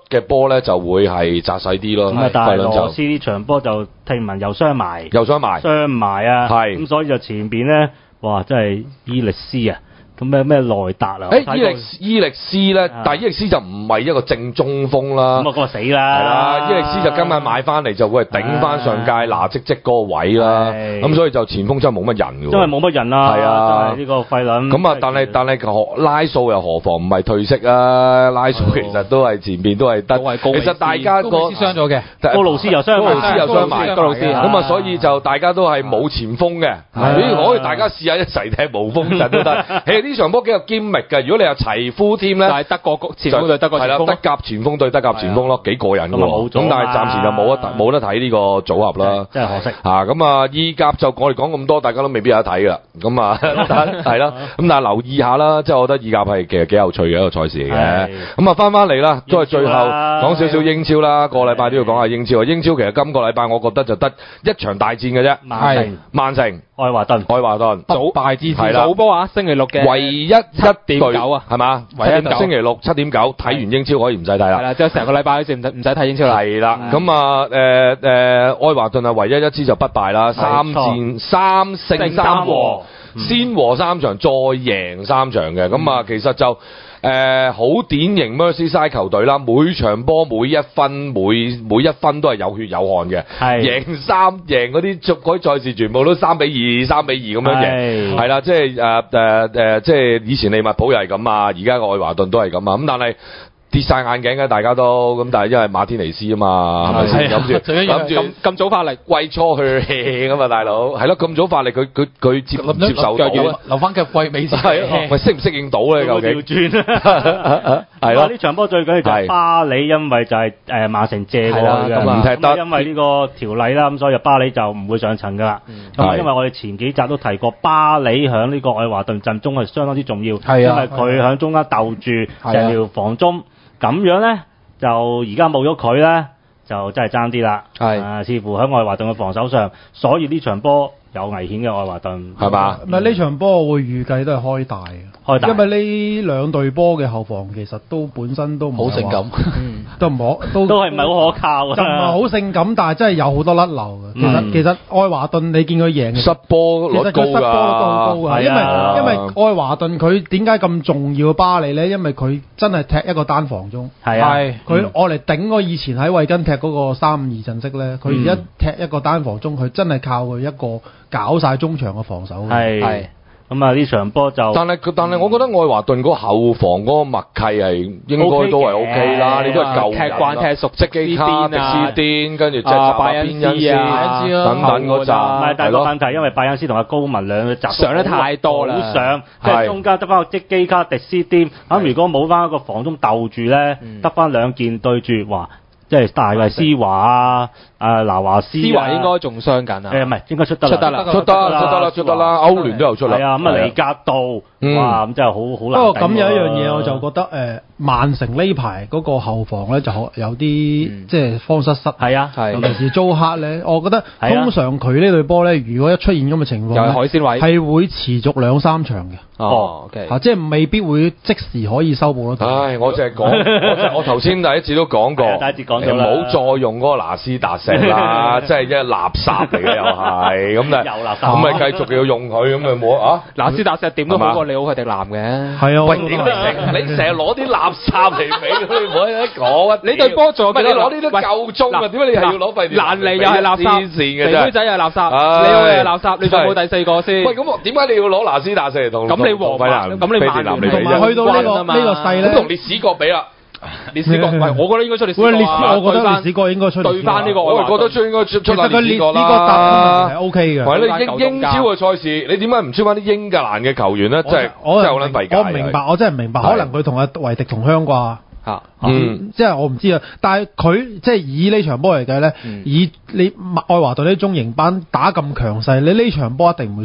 嘅波咧就會係窄細啲咯。 咁啊，但係羅斯呢場波就聽聞又傷埋啊，係咁所以就前邊咧，哇，真係伊力斯啊！咁咩內達啊？ 伊力斯咧，但係伊力斯就唔係一個正中鋒啦。 咁啊，嗰個死啦！ 係啦，伊力斯就今日買翻嚟就會係頂翻上屆嗱積嗰個位啦。咁所以就前鋒真係冇乜人㗎喎。 真係冇乜人啦。係啊，呢個費倫。咁啊， 但係拉素又何妨唔係退色啊？拉素其實都係前邊都係得。其實大家個高斯傷咗嘅， 高盧斯又傷埋， 咁啊，所以就大家都係冇前鋒嘅。可以大家試下一齊踢無鋒陣都得。呢場波幾有堅力嘅，如果你有齊夫添咧， 就係德國前鋒對德國前鋒， 係啦，德甲前鋒對德甲前鋒咯，幾過癮嘅喎。咁但係暫時就冇得睇呢個組合啦， 真係可惜。 咁啊，意甲就我哋講咁多，大家都未必有得睇㗎。咁啊，係啦。咁但係留意下啦，即係我覺得意甲係其實幾有趣嘅一個賽事嚟嘅。咁啊，翻嚟啦，都係最後講少少英超啦。個禮拜都要講下英超。英超其實今個禮拜我覺得就得一場大戰嘅啫，曼城。 愛華頓早敗之戰， 早波啊！星期六嘅唯一7.9啊，係嘛？唯一星期六7.9睇完英超可以唔使睇啦。 係啦，即係成個禮拜好似唔使睇英超啦。 係啦，咁啊愛華頓啊，唯一一支就不敗啦，3戰3勝3和，先和3場，再贏3場嘅。咁啊，其實就好典型 Merseyside 球隊啦，每場波每一分都係有血有汗嘅，贏嗰啲賽事全部都3-2、3-2咁樣贏，係啦，即係即係以前利物浦又係咁啊，而家個愛華頓都係咁啊，咁但係跌晒眼鏡嘅大家都，咁但係因為馬天尼斯啊嘛，係咪先諗住咁早發力， 季初去 hea 咁啊，大佬係咯，咁早發力佢接受到留翻嘅季尾先， 咪適唔適應到咧？究竟係咯？呢場波最緊要就係巴里，因為就係曼城借過去嘅， 唔踢得， 因為呢個條例啦，咁所以巴里就唔會上陣噶啦。咁因為我哋前幾集都提過，巴里響呢個愛華頓陣中係相當之重要，因為佢響中間鬥住成條防中。咁樣咧，就而家冇咗佢咧，就真係爭啲啦。似乎喺愛華頓嘅防守上，所以呢場波有危險嘅愛華頓， 係嘛？ 唔係呢場波我會預計都係開大嘅，因為呢兩隊波嘅後防其實都本身都唔好性感， 都唔好，都係唔係好可靠嘅， 就唔係好性感，但係真係有好多甩漏嘅。其實愛華頓你見佢贏失波率高㗎， 因為愛華頓佢點解咁重要巴里咧？因為佢真係踢一個單防中，佢愛嚟頂我以前喺維根踢嗰個3-5-2陣式咧，佢而家踢一個單防中，佢真係靠佢一個搞晒中場嘅防守。 係咁啊！呢場波就但係我覺得愛華頓嗰個後防嗰個默契係應該都係 OK 啦。你都係舊人踢慣踢熟悉基卡、迪斯甸，跟住即係拜恩斯等等嗰扎。 唔係，但係個問題，因為拜恩斯同阿高文兩個集上得太多啦， 即係中間得翻個即基卡、迪斯甸。咁如果冇翻一個防中鬥住咧，得翻兩件對住，哇！即係大衛斯華拿華斯， 斯華應該仲傷緊啊？ 唔係，應該出得啦， 出得啦，歐聯都有出啦。 係啊，咁啊尼格道，哇，咁真係好難。 不過咁有一樣嘢，我就覺得曼城呢排嗰個後防咧就有啲即係慌失失。 係啊， 尤其是租客咧，我覺得通常佢呢隊波咧，如果一出現咁嘅情況， 又係海鮮位， 係會持續2-3場嘅。 OK， 即係未必會即時可以收補得到。 唉，我淨係講，我頭先第一次都講過， 第一次講咗啦， 唔好再用嗰個拿斯達石啦，即係一垃圾嚟嘅又係，咁啊，咁咪繼續要用佢，咁咪冇啊？ 拿斯達石點都好過你奧費迪南嘅。 係啊， 喂，你成日攞啲垃圾嚟俾佢，你唔可以一講啊！ 你隊波做乜？你攞呢啲夠鐘啊？點解你係要攞費迪南？ 蘭尼又係垃圾，肥妹仔又係垃圾，你又係垃圾，你仲有冇第四個先？ 喂，咁點解你要攞拿斯達石嚟同？ 咁你黃牌，咁你曼聯同埋去到呢個勢咧， 咁同列史國比啦。 列史國，我覺得應該出列史國。 我覺得列史國應該出對翻呢個， 我覺得應該出列史國啦。 呢個答係 OK 嘅。 係咧，英超嘅賽事，你點解唔出翻啲英格蘭嘅球員咧？真係好撚費解。 我明白，我真係明白。可能佢同阿維迪同鄉啩。即係我唔知啊。但係佢即係以呢場波嚟計咧，以你愛華頓呢中型班打咁強勢，你呢場波一定唔會縮嘅。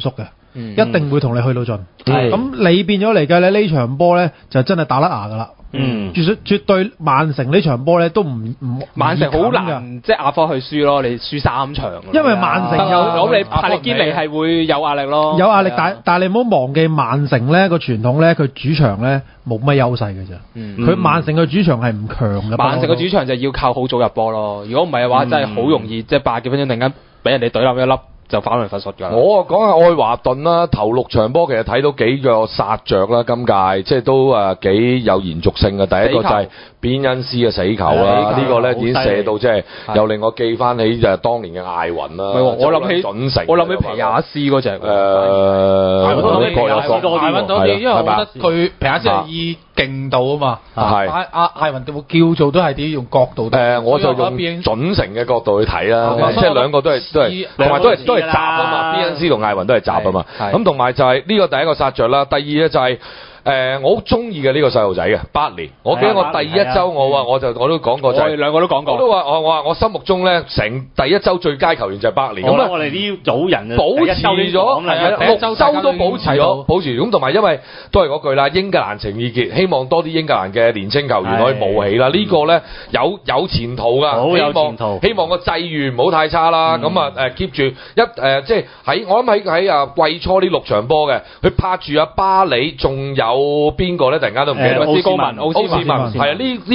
一定會同你去到盡。咁你變咗嚟計咧，呢場波咧就真係打甩牙㗎啦。絕對曼城呢場波咧都唔曼城好難即係亞科去輸咯，你輸3場。 因為曼城咁你帕利堅尼係會有壓力咯。 有壓力，但係你唔好忘記曼城咧個傳統咧，佢主場咧冇乜優勢嘅啫。佢曼城嘅主場係唔強嘅。 曼城嘅主場就要靠好早入波咯。如果唔係嘅話，真係好容易即係80幾分鐘突然間俾人哋懟冧一粒。就反為佛術㗎。 我講下愛華頓啦，頭6場波其實睇到幾個殺着啦，今屆即係都幾有延續性嘅。第一個就係邊恩斯嘅死球啦，呢個咧已經射到即係又令我記翻起就係當年嘅艾雲啦。 我諗起皮亞斯嗰隻。 艾雲多啲， 艾雲多啲，因為我覺得佢皮亞斯係以勁度啊嘛。係。艾雲叫做都係啲用角度。 我就用準成嘅角度去睇啦，即係兩個都係同埋都係閘啊嘛，邊恩斯同艾雲都係閘啊嘛。咁同埋就係呢個第一個殺着啦，第二咧就係。我好中意嘅呢個細路仔嘅巴連，我記得我第一周我都講過就係兩個都講過， 我都話我話我心目中咧成第一周最佳球員就係巴連。咁我哋呢組人保持咗6周都保持咁，同埋因為都係嗰句啦，英格蘭情意結，希望多啲英格蘭嘅年青球員可以冒起啦。呢個咧有前途㗎， 好有前途。 希望個際遇唔好太差啦。咁keep 住即係我諗喺季初呢6場波嘅，佢拍住阿巴里，仲有邊個咧？突然間都唔記得。 奧斯文係啊！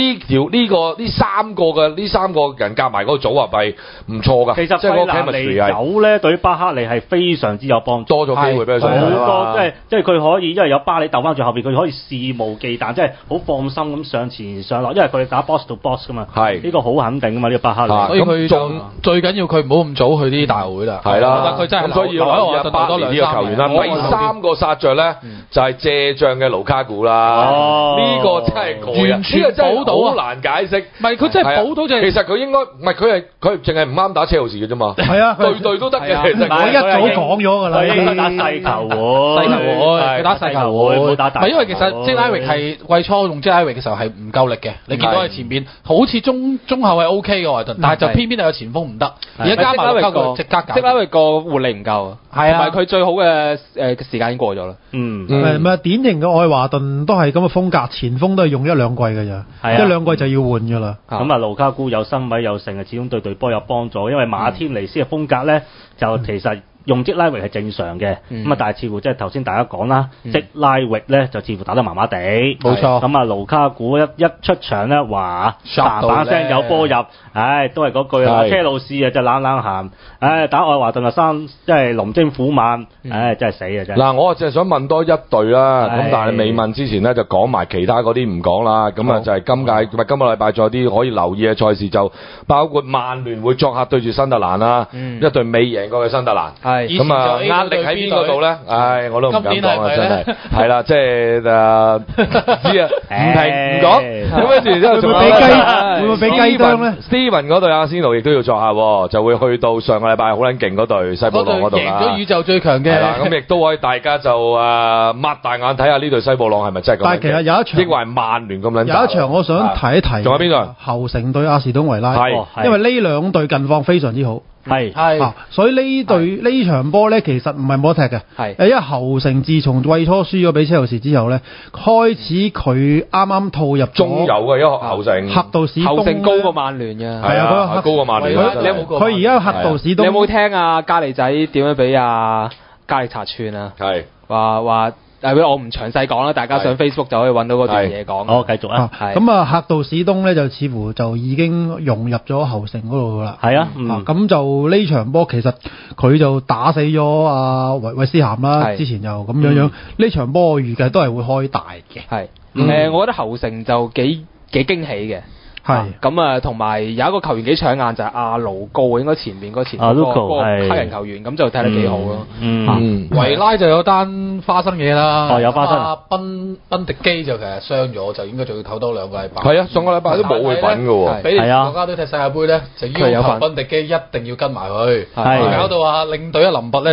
呢三個人夾埋嗰個組合係唔錯㗎。 其實即係嗰個 chemistry 有咧，對於巴克利係非常之有幫助， 多咗機會俾佢。 好多即係佢可以，因為有巴里鬥翻住後邊，佢可以肆無忌憚，即係好放心咁上前上落。因為佢哋打 box to box 㗎嘛。係呢個好肯定㗎嘛，呢個巴克利。 所以佢最緊要佢唔好咁早去啲大會啦。 係啦， 佢真係所以要留意巴連呢個球員啦。第三個殺著咧就係借將嘅盧卡古啦，呢個真係完全保到好難解釋。 唔係佢真係保到就係， 其實佢應該唔係佢淨係唔啱打車路士嘅啫嘛。 係啊， 對都得嘅。其實我一早講咗㗎啦， 應該打細球會， 佢打細球會，唔係因為其實 J. Irick 係季初用 J. Irick 嘅時候係唔夠力嘅，你見到佢前邊好似中後係 OK 嘅愛頓，但係就偏偏係有前鋒唔得，而家加埋即刻搞。 J. Irick 個活力唔夠啊，同埋佢最好嘅時間已經過咗啦。 唔係典型嘅愛華頓都係咁嘅風格，前鋒都係用1-2季嘅咋，1-2季就要換㗎啦。 咁盧卡古有身位有成，始終對隊波有幫助，因為馬天尼斯嘅風格咧就其實。用積拉域係正常嘅，但係似乎即係頭先大家講啦，積拉域咧就似乎打得麻麻地， 冇錯。 咁盧卡古一出場咧，話嘭聲有波入，都係嗰句啦。車路士就冷鹹，打愛華頓就即係龍精虎猛，真係死啊真。 嗱，我淨係想問多一隊啦，咁但係未問之前咧就講埋其他嗰啲唔講啦，咁就係今個禮拜仲有啲可以留意嘅賽事，就包括曼聯會作客對住新特蘭啦，一隊未贏過嘅新特蘭。咁壓力喺邊個度咧？我都唔敢講啊！真係係啦，即係知啊，唔評唔講。咁跟住之後仲有會唔會俾雞啄咧 ？Steven 嗰隊阿仙奴亦都要作客，就會去到上個禮拜好撚勁嗰隊西布朗嗰度啦。 贏咗宇宙最強嘅。係啦， 咁亦都可以大家就擘大眼睇下呢隊西布朗係咪真係咁？ 但係其實有一場， 抑或係曼聯咁撚。 有一場我想提一提。 仲有邊隊？ 侯城對阿士東維拉。因為呢兩隊近況非常之好。所以呢場波咧，其實唔係冇得踢嘅。因為侯城自從季初輸咗俾車路士之後咧，開始佢啱啱套入中游嘅一個侯城。 黑道史東侯城高過曼聯嘅。 係啊，高過曼聯。 佢而家黑道史東。 你有冇聽啊？加利仔點樣俾加利拆穿啊？ 係話。我唔詳細講啦，大家上 Facebook 就可以揾到嗰段嘢講。 好，繼續啊。 咁黑道史東咧就似乎就已經融入咗侯城嗰度啦。 係啊， 咁就呢場波其實佢就打死咗韋斯咸啦，之前又咁樣。呢場波我預計都係會開大嘅。 我覺得侯城就幾驚喜嘅。咁啊，同埋有一個球員幾搶眼就係阿盧高，應該前面嗰個黑人球員，咁就睇得幾好咯。 維拉就有單花生嘢啦。 有花生。 賓迪基就其實傷咗，就應該仲要唞多2個禮拜。 係啊，上個禮拜都冇佢份㗎喎。 比利時國家隊踢世界盃咧，就要求賓迪基一定要跟埋佢。搞到領隊一林拔咧就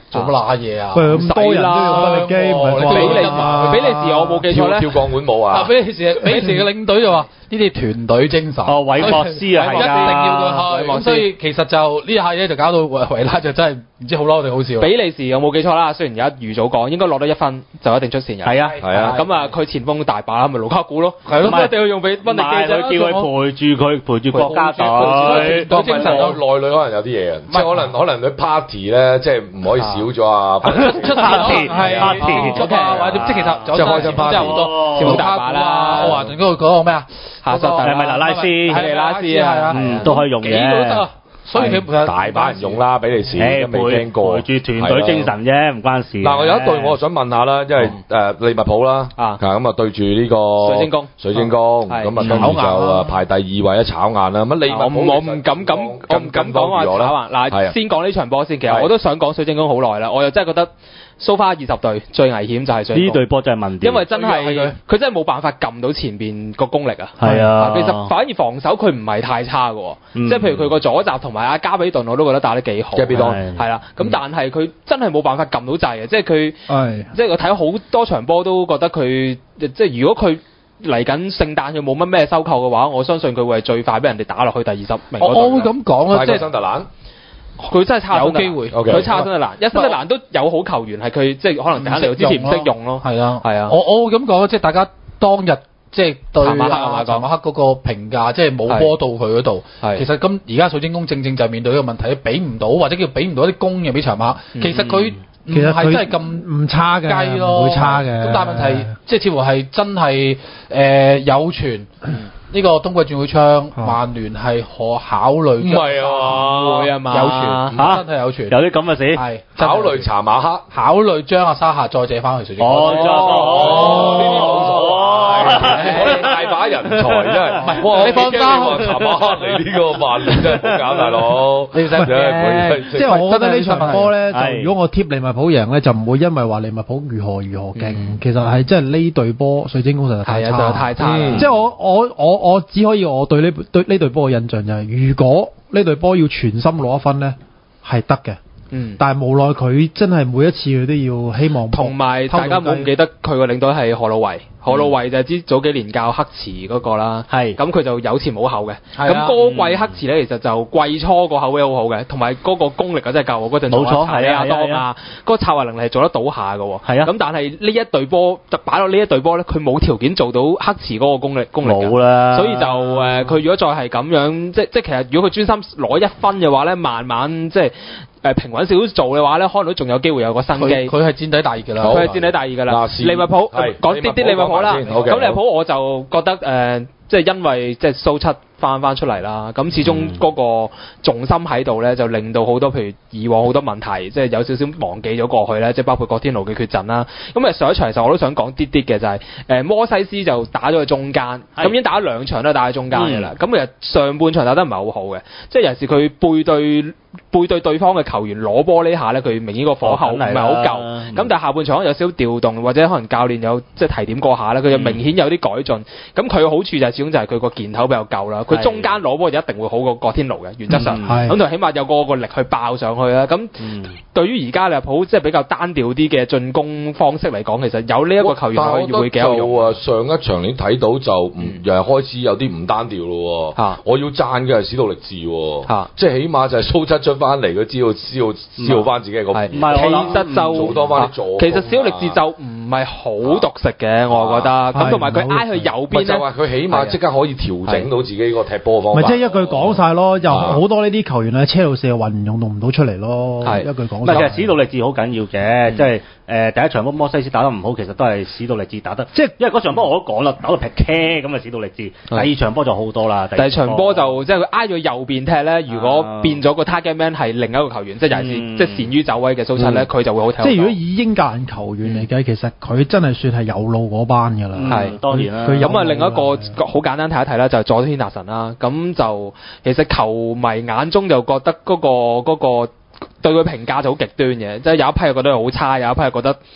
做乜乸嘢啊？ 咁多人都用分力機，唔係比利時我冇記錯咧， 跳鋼管舞啊！ 比利時嘅領隊就話呢啲團隊精神。 韋莫斯啊， 一定要佢去。咁所以其實就呢下嘢就搞到維拉就真係唔知好嬲定好笑。 比利時我冇記錯啦，雖然而家預早講應該攞到1分就一定出線人。 係啊，咁啊佢前鋒大把咪盧卡古咯， 係咯， 一定要用俾賓迪基啫， 叫佢陪住國家隊， 隊精神咯。 內裏可能有啲嘢啊，即係可能佢 party 咧，即係唔可以少咗啊。 出 party 係 party 或者即係其實即係開心 party，即係好多前鋒大把啦。我話仲嗰個咩啊？ 夏薩特係咪拉斯？ 係拉斯啊， 都可以用嘅。幾個都得。 所以佢大把人用啦，比利時都未聽過。 陪住團隊精神啫，唔關事。 嗱，我有一隊我想問下啦，因為利物浦啦，咁啊對住呢個水晶宮，咁啊跟住就排第2位炒硬啦。咁利物浦我唔敢講話炒硬。嗱，先講呢場波先。其實我都想講水晶宮好耐啦，我又真係覺得。So far 20隊最危險就係水晶宮呢隊波真係問題，因為真係佢真係冇辦法撳到前邊個功力啊。係啊，其實反而防守佢唔係太差嘅，即係譬如佢個左閘同埋阿加比頓我都覺得打得幾好。加比頓係啦，咁但係佢真係冇辦法撳到掣嘅，即係佢即係我睇好多場波都覺得佢即係如果佢嚟緊聖誕佢冇乜咩收購嘅話，我相信佢會係最快俾人哋打落去第20名。 我會咁講啊，即係新特蘭。 佢真係差有機會， 佢差新特蘭，新特蘭都有好球員係佢即係可能第一嚟到之前唔識用咯。係啊， 我會咁講，即係大家當日即係對查馬克嗰個評價，即係冇波到佢嗰度。其實咁而家水晶宮正正就係面對呢個問題，俾唔到或者叫俾唔到啲功嘅俾查馬克。其實佢唔係真係咁唔差嘅，唔會差嘅。 咁但係問題即係似乎係真係有傳。呢個冬季轉會窗，曼聯係可考慮。 唔係啊， 會啊嘛，有傳真係有傳， 有啲咁嘅事。 係考慮查馬克， 考慮將阿沙夏再借翻去水晶宮。 呢啲冇所謂。我哋大把人才真係。唔係， 你放心， 查馬克嚟呢個曼聯真係好搞，大佬。 你使即係我覺得呢場波咧，就如果我貼利物浦贏咧，就唔會因為話利物浦如何勁，其實係真係呢隊波水晶宮實在太差， 太差。 即係我只可以我對呢隊波嘅印象就係，如果呢隊波要全心攞1分咧，係得嘅。但係無奈佢真係每一次佢都要希望。同埋大家唔記得佢個領隊係何魯維。何魯維就係知早幾年教黑池嗰個啦，咁佢就有前冇後嘅。咁嗰季黑池咧，其實就季初個口碑好好嘅，同埋嗰個功力真係夠嗰陣。冇錯，係啊，當啊，嗰個策劃能力係做得到下嘅。係啊，咁但係呢一隊波就擺落呢一隊波咧，佢冇條件做到黑池嗰個功力。冇啦。所以就佢如果再係咁樣，即其實如果佢專心攞1分嘅話咧，慢慢即係。平穩少少做嘅話咧，可能都仲有機會有個新機。佢係戰底大熱㗎啦。佢係戰底大熱㗎啦。利物浦講啲利物浦啦。咁利物浦我就覺得即係因為即係蘇七翻出嚟啦，咁始終嗰個重心喺度咧，就令到好多譬如以往好多問題，即係有少少忘記咗過去咧，即係包括郭天奴嘅缺陣啦。咁上一場其實我都想講啲嘅就係摩西斯就打咗去中間，咁已經打咗2場都係打喺中間嘅啦。咁其實上半場打得唔係好好嘅，即係尤其是佢背對對方嘅球員攞波呢下咧，佢明顯個火候唔係好夠。咁但係下半場有少少調動，或者可能教練有即係提點過下咧，佢就明顯有啲改進。咁佢嘅好處就係始終就係佢個件頭比較夠啦。佢中間攞波就一定會好過郭天奴嘅，原則上。咁就起碼有個力去爆上去啦。咁對於而家利物浦即係比較單調啲嘅進攻方式嚟講，其實有呢一個球員可以會幾有用。 上一場你睇到就又係開始有啲唔單調咯。我要讚嘅係史杜力治，即係起碼就係蘇七出翻嚟，佢知道翻自己個。唔係， 其實就做多翻啲助攻。 其實史杜力治就唔係好獨食嘅，我覺得。咁同埋佢挨去右邊咧， 就話佢起碼即刻可以調整到自己個踢波方法。 咪即係一句講晒咯，又好多呢啲球員喺車路士運用唔到出嚟咯。係一句講晒。 其實史杜力治好緊要嘅，即係第一場波摩西斯打得唔好，其實都係史杜力治打得。即係因為嗰場波我都講啦，打到劈茄咁啊，史杜力治。第二場波就好多啦。第二場波就即係佢挨咗右邊踢咧，如果變咗個 target man 係另一個球員，即係尤其是即係善於走位嘅蘇七咧，佢就會好睇。 即係如果以英格蘭球員嚟計，其實佢真係算係有路嗰班㗎啦。 係當然啦。 咁啊，另一個好簡單睇一睇啦，就係佐敦軒達臣啦。咁就其實球迷眼中就覺得嗰個對佢評價就好極端嘅，即係有一批又覺得佢好差，有一批又覺得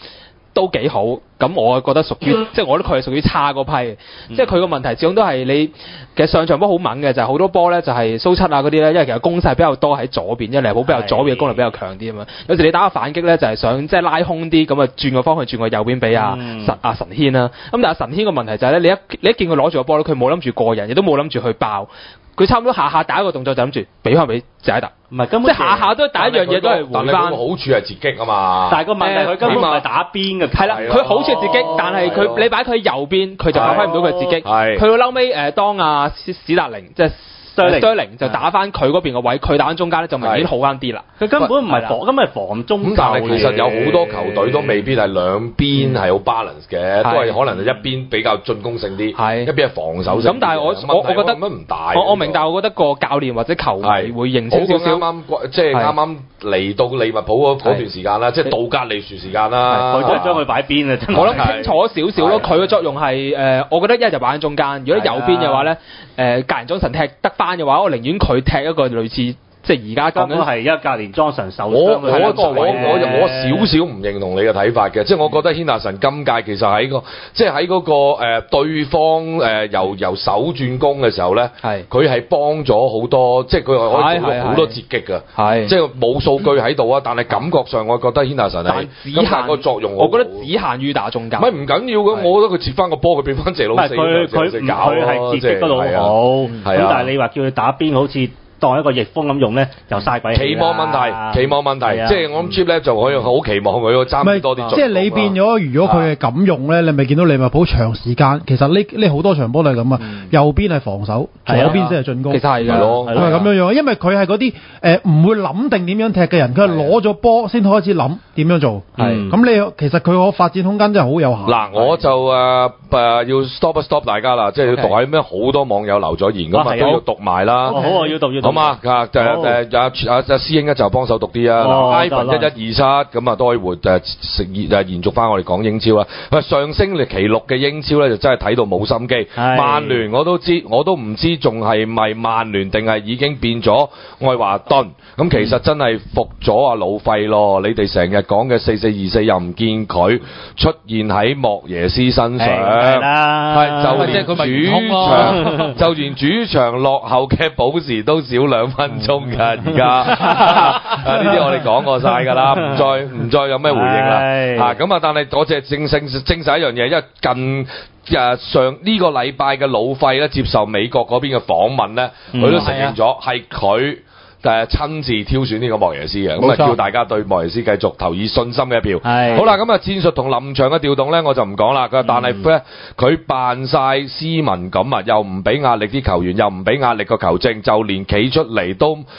都幾好，咁我覺得屬於即係我覺得佢係屬於差嗰批，即係佢個問題始終都係你其實上場波好猛嘅，就係好多波咧就係蘇七啊嗰啲咧，因為其實攻勢比較多喺左邊，因為利物浦比較左邊嘅攻力比較強啲啊嘛。有時你打個反擊咧就係想即係拉空啲，咁啊轉個方向轉過右邊俾神軒啦。咁但係神軒個問題就係咧，你一見佢攞住個波咧，佢冇諗住過人，亦都冇諗住去爆。佢差唔多下下第一個動作就諗住俾翻俾謝達，唔係根本即係下下都第一樣嘢都係回翻。但係佢個好處係截擊啊嘛。但係個問題佢根本唔係打邊嘅。係啦，佢好處係截擊，但係佢你擺佢右邊，佢就發揮唔到佢截擊。係。去到後尾當阿史達寧即係。Sterling 就打翻佢嗰邊個位，佢打翻中間咧就明顯好翻啲啦。佢根本唔係防，根本係防中。咁但係其實有好多球隊都未必係兩邊係好 balance 嘅，都係可能一邊比較進攻性啲，一邊係防守性。咁但係我覺得唔大。我明，但係我覺得個教練或者球迷會認清少少。即係啱啱嚟到利物浦嗰段時間啦，即係道格利殊時間啦。佢將佢擺邊啊！我諗清楚少少咯，佢嘅作用係我覺得一就擺喺中間，如果右邊嘅話咧，格林莊臣踢得翻嘅話，我寧願佢踢一個類似即係而家講緊係一格連莊臣受傷。我少少唔認同你嘅睇法嘅，即係我覺得軒達臣今屆其實喺個即係喺嗰個對方由守轉攻嘅時候咧，佢係幫咗好多，即係佢可以做到好多截擊㗎，即係冇數據喺度啊，但係感覺上我覺得軒達臣係今屆個作用，我覺得只限於打中間。唔係唔緊要嘅，我覺得佢接翻個波，佢俾翻謝老四，佢係截擊得好好，咁但係你話叫佢打邊好似當一個逆風咁用咧，就嘥鬼氣啦。期望問題，即係我諗 Chip 咧就可以好期望佢爭多啲。即係你變咗，如果佢係咁用咧，你咪見到利物浦長時間，其實呢好多場波都係咁啊。右邊係防守，左邊先係進攻。其實係㗎咯，係咁樣樣。因為佢係嗰啲唔會諗定點樣踢嘅人，佢係攞咗波先開始諗點樣做。係咁你其實佢個發展空間真係好有限。嗱，我就要 stop 大家啦，即係要讀下咩好多網友留咗言咁啊，都要讀埋啦。好啊，要讀。咁啊，師兄咧就幫手讀啲啊。Ivan 1127咁啊，都可以延續翻我哋講英超啦。上星期6嘅英超咧就真係睇到冇心機。曼聯我都唔知仲係咪曼聯定係已經變咗愛華頓。咁其實真係服咗阿老費咯。你哋成日講嘅4424又唔見佢出現喺莫耶斯身上。就連主場落後嘅保時都少2分鐘㗎，而家呢啲我哋講過晒㗎啦，唔再有咩回應啦。咁但係我淨係證實一樣嘢，因為近上呢個禮拜嘅老費咧接受美國嗰邊嘅訪問咧，佢都承認咗係佢親自挑選呢個莫耶斯嘅，咁啊叫大家對莫耶斯繼續投以信心嘅一票。好啦，咁啊戰術同臨場嘅調動咧，我就唔講啦。但係咧佢扮晒斯文咁啊，又唔俾壓力啲球員，又唔俾壓力個球證，就連企出嚟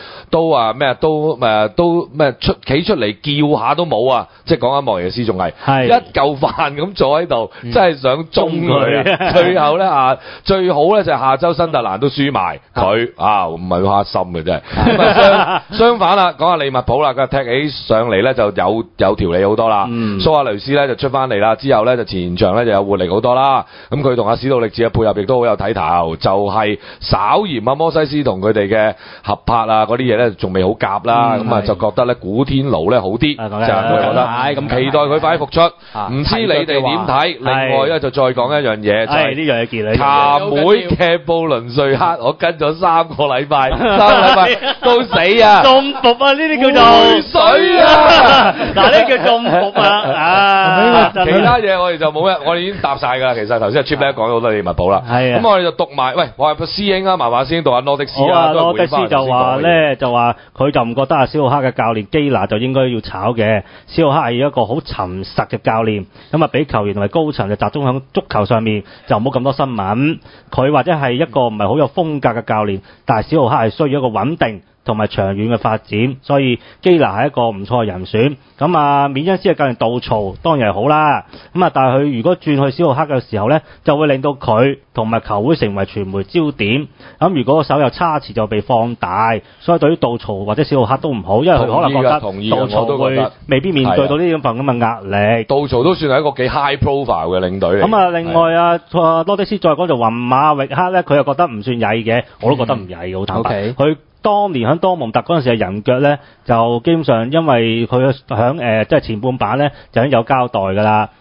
企出嚟叫下都冇啊！即係講緊莫耶斯仲係一嚿飯咁坐喺度，真係想中佢啊！最後咧最好咧就係下週新特蘭都輸埋佢唔係好黑心嘅真係。相反啦，講下利物浦啦，佢踢起上嚟咧就有條理好多啦。蘇亞雷斯咧就出翻嚟啦，之後咧就前場咧就有活力好多啦。咁佢同阿史杜力治嘅配合亦都好有睇頭，就係稍嫌阿摩西斯同佢哋嘅合拍啊嗰啲嘢咧仲未好夾啦。咁就覺得咧古天奴咧好啲，就我覺得。咁期待佢快啲復出。唔知你哋點睇？另外咧就再講一樣嘢，就係呢樣嘢見你。譚會嘅布倫瑞克，我跟咗3個禮拜都死啊！中伏啊！呢啲叫做水啊！嗱，呢叫中伏啊！其他嘢我哋就冇我哋已經答晒㗎啦。其實頭先阿 Chip 咧講咗好多利物浦啦。係啊。咁我哋就讀埋，喂，我係個師兄啊，麻煩先讀下羅迪斯啊。羅迪斯就話咧，佢就唔覺得阿史浩克嘅教練基拿就應該要炒嘅。史浩克係一個好沉實嘅教練，咁啊俾球員同埋高層就集中喺足球上面，就唔好咁多新聞。佢或者係一個唔係好有風格嘅教練，但係史浩克係需要一個穩定同埋長遠嘅發展，所以基拿係一個唔錯嘅人選。咁啊，緬恩斯嘅教練杜曹當然係好啦。咁啊，但係佢如果轉去史浩克嘅時候咧，就會令到佢同埋球會成為傳媒焦點。咁如果個手有差池就被放大，所以對於杜曹或者史浩克都唔好，因為佢可能覺得杜曹會未必面對到呢種份咁嘅壓力。杜曹都算係一個幾 high profile 嘅領隊嚟。咁啊，另外羅迪斯再講就雲馬域克咧，佢又覺得唔算曳嘅，我都覺得唔曳，好坦白。佢當年喺多蒙特嗰陣時嘅人腳咧，就基本上因為佢喺即係前半版咧就已經有交代㗎啦。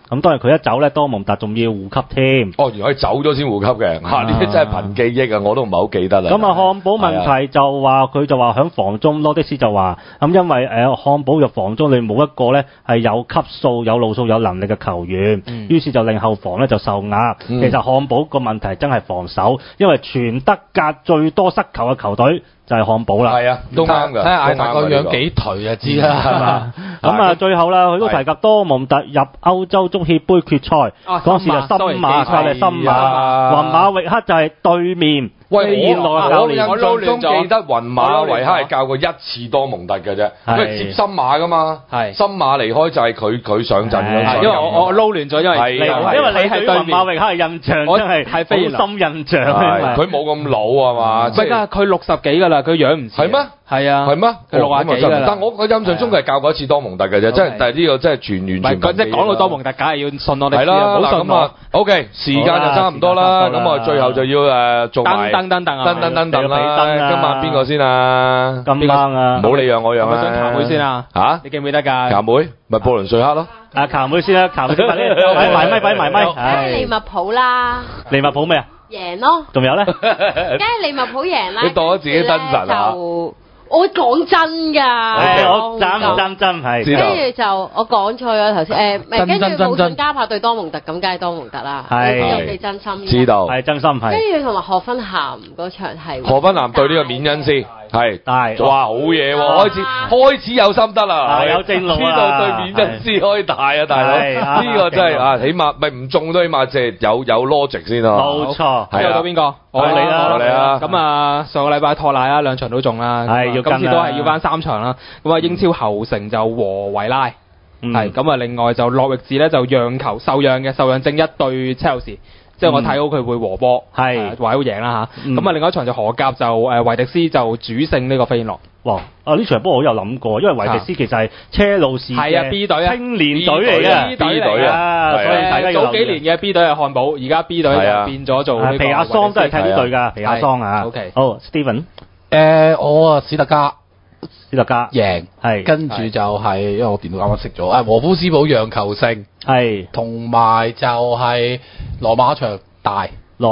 咁當然佢一走咧，多蒙特仲要護級添。 哦，原來佢走咗先護級嘅，呢啲真係憑記憶啊，我都唔係好記得啦。 咁啊，漢堡問題就話佢就話響防中，羅迪斯就話咁，因為漢堡嘅防中你冇一個咧係有級數、有路數、有能力嘅球員，於是就令後防咧就受壓。其實漢堡個問題真係防守，因為全德甲最多失球嘅球隊就係漢堡啦。 係啊，都啱㗎。 睇下艾達個樣幾頹就知啦，係嘛？ 咁啊，最後啦，佢都提及多蒙特入歐洲足協杯決賽，嗰時就森馬，佢哋森馬，雲馬域克就係對面。 喂， 我印象中記得雲馬維克係教過一次多蒙特嘅啫，佢係接森馬㗎嘛，森馬離開就係佢上陣㗎。 因為我撈亂咗，因為你係對雲馬維克嘅印象真係好深印象。 佢冇咁老係嘛？ 唔係㗎，佢60幾㗎啦，佢樣唔似。 係咩？ 係啊， 係咩？ 佢60幾㗎啦。 但我印象中佢係教過一次多蒙特嘅啫，即係但係呢個真係完全。 即係講到多蒙特，梗係要信我哋。 係啦，唔好信我。OK， 時間就差唔多啦，咁我最後就要做埋噔啦。今晚邊個先啊？ 今晚啊， 唔好你讓我讓啊！ 想球妹先啊？ 嚇？ 你記唔記得㗎？ 球妹咪布倫瑞克咯。 球妹先啦，球妹先埋咪。 梗係利物浦啦。 利物浦咩啊？ 贏咯。 仲有咧？ 梗係利物浦贏啦。 你當咗自己燈神啊？ 我講真㗎， 我真係。 跟住就我講錯咗頭先，跟住冇信加柏對多蒙特，咁梗係多蒙特啦。係有幾真心？ 知道係真心係。 跟住同埋賀芬咸嗰場係。 賀芬咸對呢個緬恩斯係，哇好嘢喎！開始有心得啦， 有正路啊！ 知道對緬恩斯可以大啊，大佬呢個真係啊，起碼咪唔中都起碼即係有 logic 先咯。 冇錯， 係啊，到邊個？ 我嚟啦， 咁啊，上個禮拜托賴啊，2場都中啦。係，今次都係要翻3場啦。咁啊，英超侯城就和維拉，係咁啊。另外就諾域治咧就讓球受讓正一對車路士，即係我睇好佢會和波，係話好贏啦嚇。咁啊，另外一場就荷甲就維迪斯就主勝呢個飛燕諾。 哇！呢場波我有諗過，因為維迪斯其實係車路士嘅 B 隊啊， 青年隊嚟嘅 B 隊啊， 所以大家早幾年嘅 B 隊係漢堡，而家 B 隊就變咗做皮亞桑都係踢呢隊㗎，皮亞桑啊。 OK， 好 Steven， 我啊史特加贏， 係跟住就係因為我電腦啱啱熄咗，和夫斯堡讓球勝， 係同埋就係羅馬場大。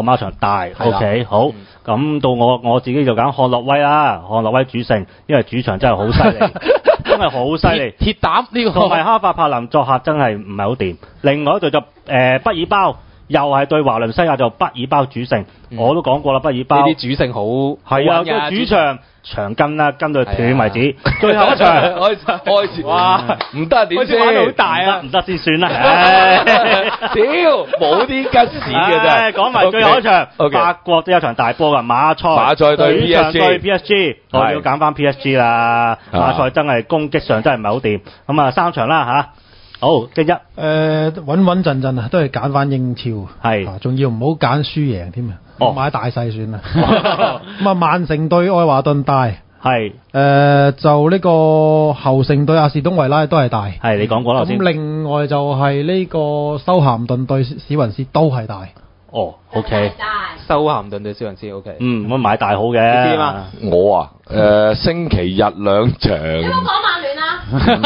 OK 好，咁到我自己就揀漢諾威啦，漢諾威主勝，因為主場真係好犀利，真係好犀利， 鐵膽呢個同埋哈法柏林作客真係唔係好掂。另外一隊就畢爾包，又係對華倫西亞就畢爾包主勝，我都講過啦，畢爾包呢啲主勝好係啊，個主場長跟啦，跟到斷為止。最後一場開始，哇，唔得點先？ 玩到好大啊， 唔得先算啦。 屌，冇啲吉士嘅啫。 講埋最後一場，法國都有場大波㗎，馬賽對 PSG， 我要揀翻 PSG 啦。馬賽真係攻擊上真係唔係好掂。咁啊3場啦嚇。好，正一穩穩陣陣啊，都係揀翻英超， 係， 仲要唔好揀輸贏添啊，買大細算啦。咁啊，曼城對愛華頓大， 係， 就呢個侯城對阿士東維拉都係大， 係你講過啦先。 咁另外就係呢個修咸頓對史雲斯都係大。 哦 ，OK， 修咸頓對史雲斯 OK， 咁買大好嘅。 你知嘛？ 我啊，星期日2場。 你冇講曼聯啊？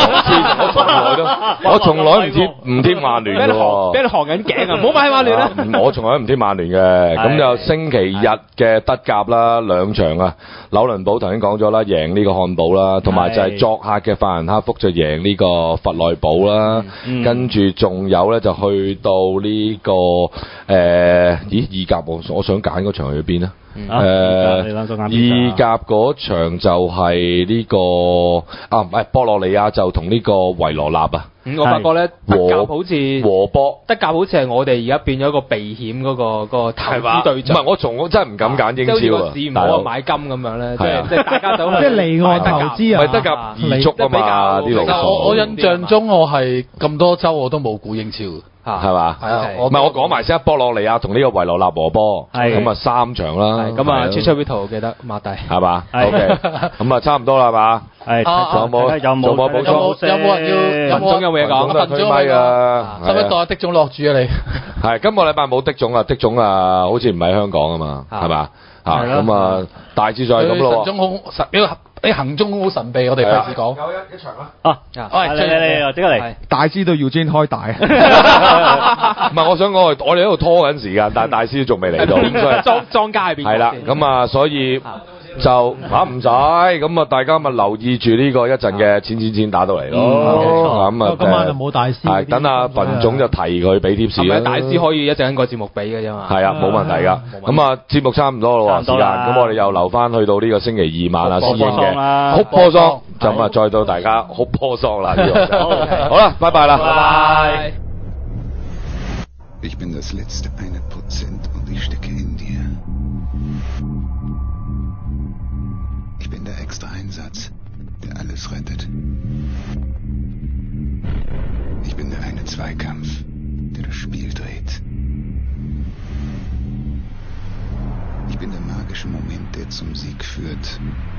我從來唔貼曼聯嘅喎， 俾你學緊頸啊！唔好買曼聯啦。 我從來都唔貼曼聯嘅，咁就星期日嘅德甲啦，2場啊，紐倫堡頭先講咗啦，贏呢個漢堡啦，同埋就係作客嘅法蘭克福就贏呢個弗內堡啦，跟住仲有咧就去到呢個意甲我想揀嗰場去邊咧？意甲嗰場就係呢個唔係博洛尼亞就同呢個維羅納啊。 我發覺咧德甲好似和波， 德甲好似係我哋而家變咗一個避險嗰個投資對象。 唔係我真係唔敢揀英超啊！ 市唔好買金咁樣咧，即係大家都即係離岸投資啊！ 唔係德甲易足啊嘛啲路數。 我印象中我係咁多週我都冇估英超。 係嘛？ 係啊， 我講埋先，波洛尼亞同呢個維羅納和波，咁啊3場啦。 咁啊 Chicharito 記得馬蒂係嘛 ？OK， 咁啊差唔多啦係嘛？ 係， 有冇補充？ 有冇人要？ 文總有冇嘢講？ 文總推咪啊！ 使唔使代的總落主啊你？ 係今個禮拜冇的總啊，的總啊好似唔喺香港啊嘛，係嘛？咁啊大致就係咁咯。 神總好實你行蹤好神秘，我哋費事講。 有一場啦。 嚟，即刻嚟。 大師都要先開大。 唔係，我想講我哋喺度拖緊時間，但係大師仲未嚟到， 所以莊家喺邊？ 係啦，咁啊，所以。就唔使咁啊！大家咪留意住呢個一陣嘅錢打到嚟咯。咁啊， 今晚就冇大師。 係等阿馮總就提佢俾貼士啦。 大師可以一陣個節目俾嘅啫嘛。 係啊，冇問題㗎。咁啊，節目差唔多咯喎，時間。咁我哋又留翻去到呢個星期二晚啊，師兄嘅哭破喪，就咁啊，再到大家哭破喪啦。呢個好啦，拜拜啦。拜拜。 Ich bin das letzte 1% und ich stecke in dir. Ich bin der extra Einsatz, der alles rettet. Ich bin der eine Zweikampf, der das Spiel dreht. Ich bin der magische Moment, der zum Sieg führt.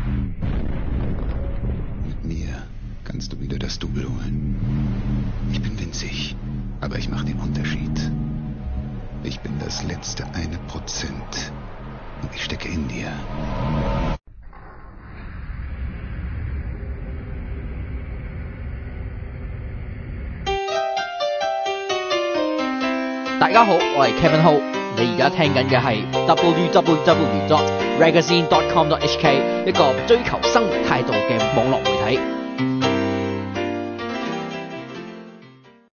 Mit mir kannst du wieder das Double holen. Ich bin winzig, aber ich mache den Unterschied. Ich bin das letzte 1% und ich stecke in dir. 大家好，我係 Kevin Ho， 你而家聽緊嘅係 www.ragazine.com.hk 一個追求生活態度嘅網絡媒體。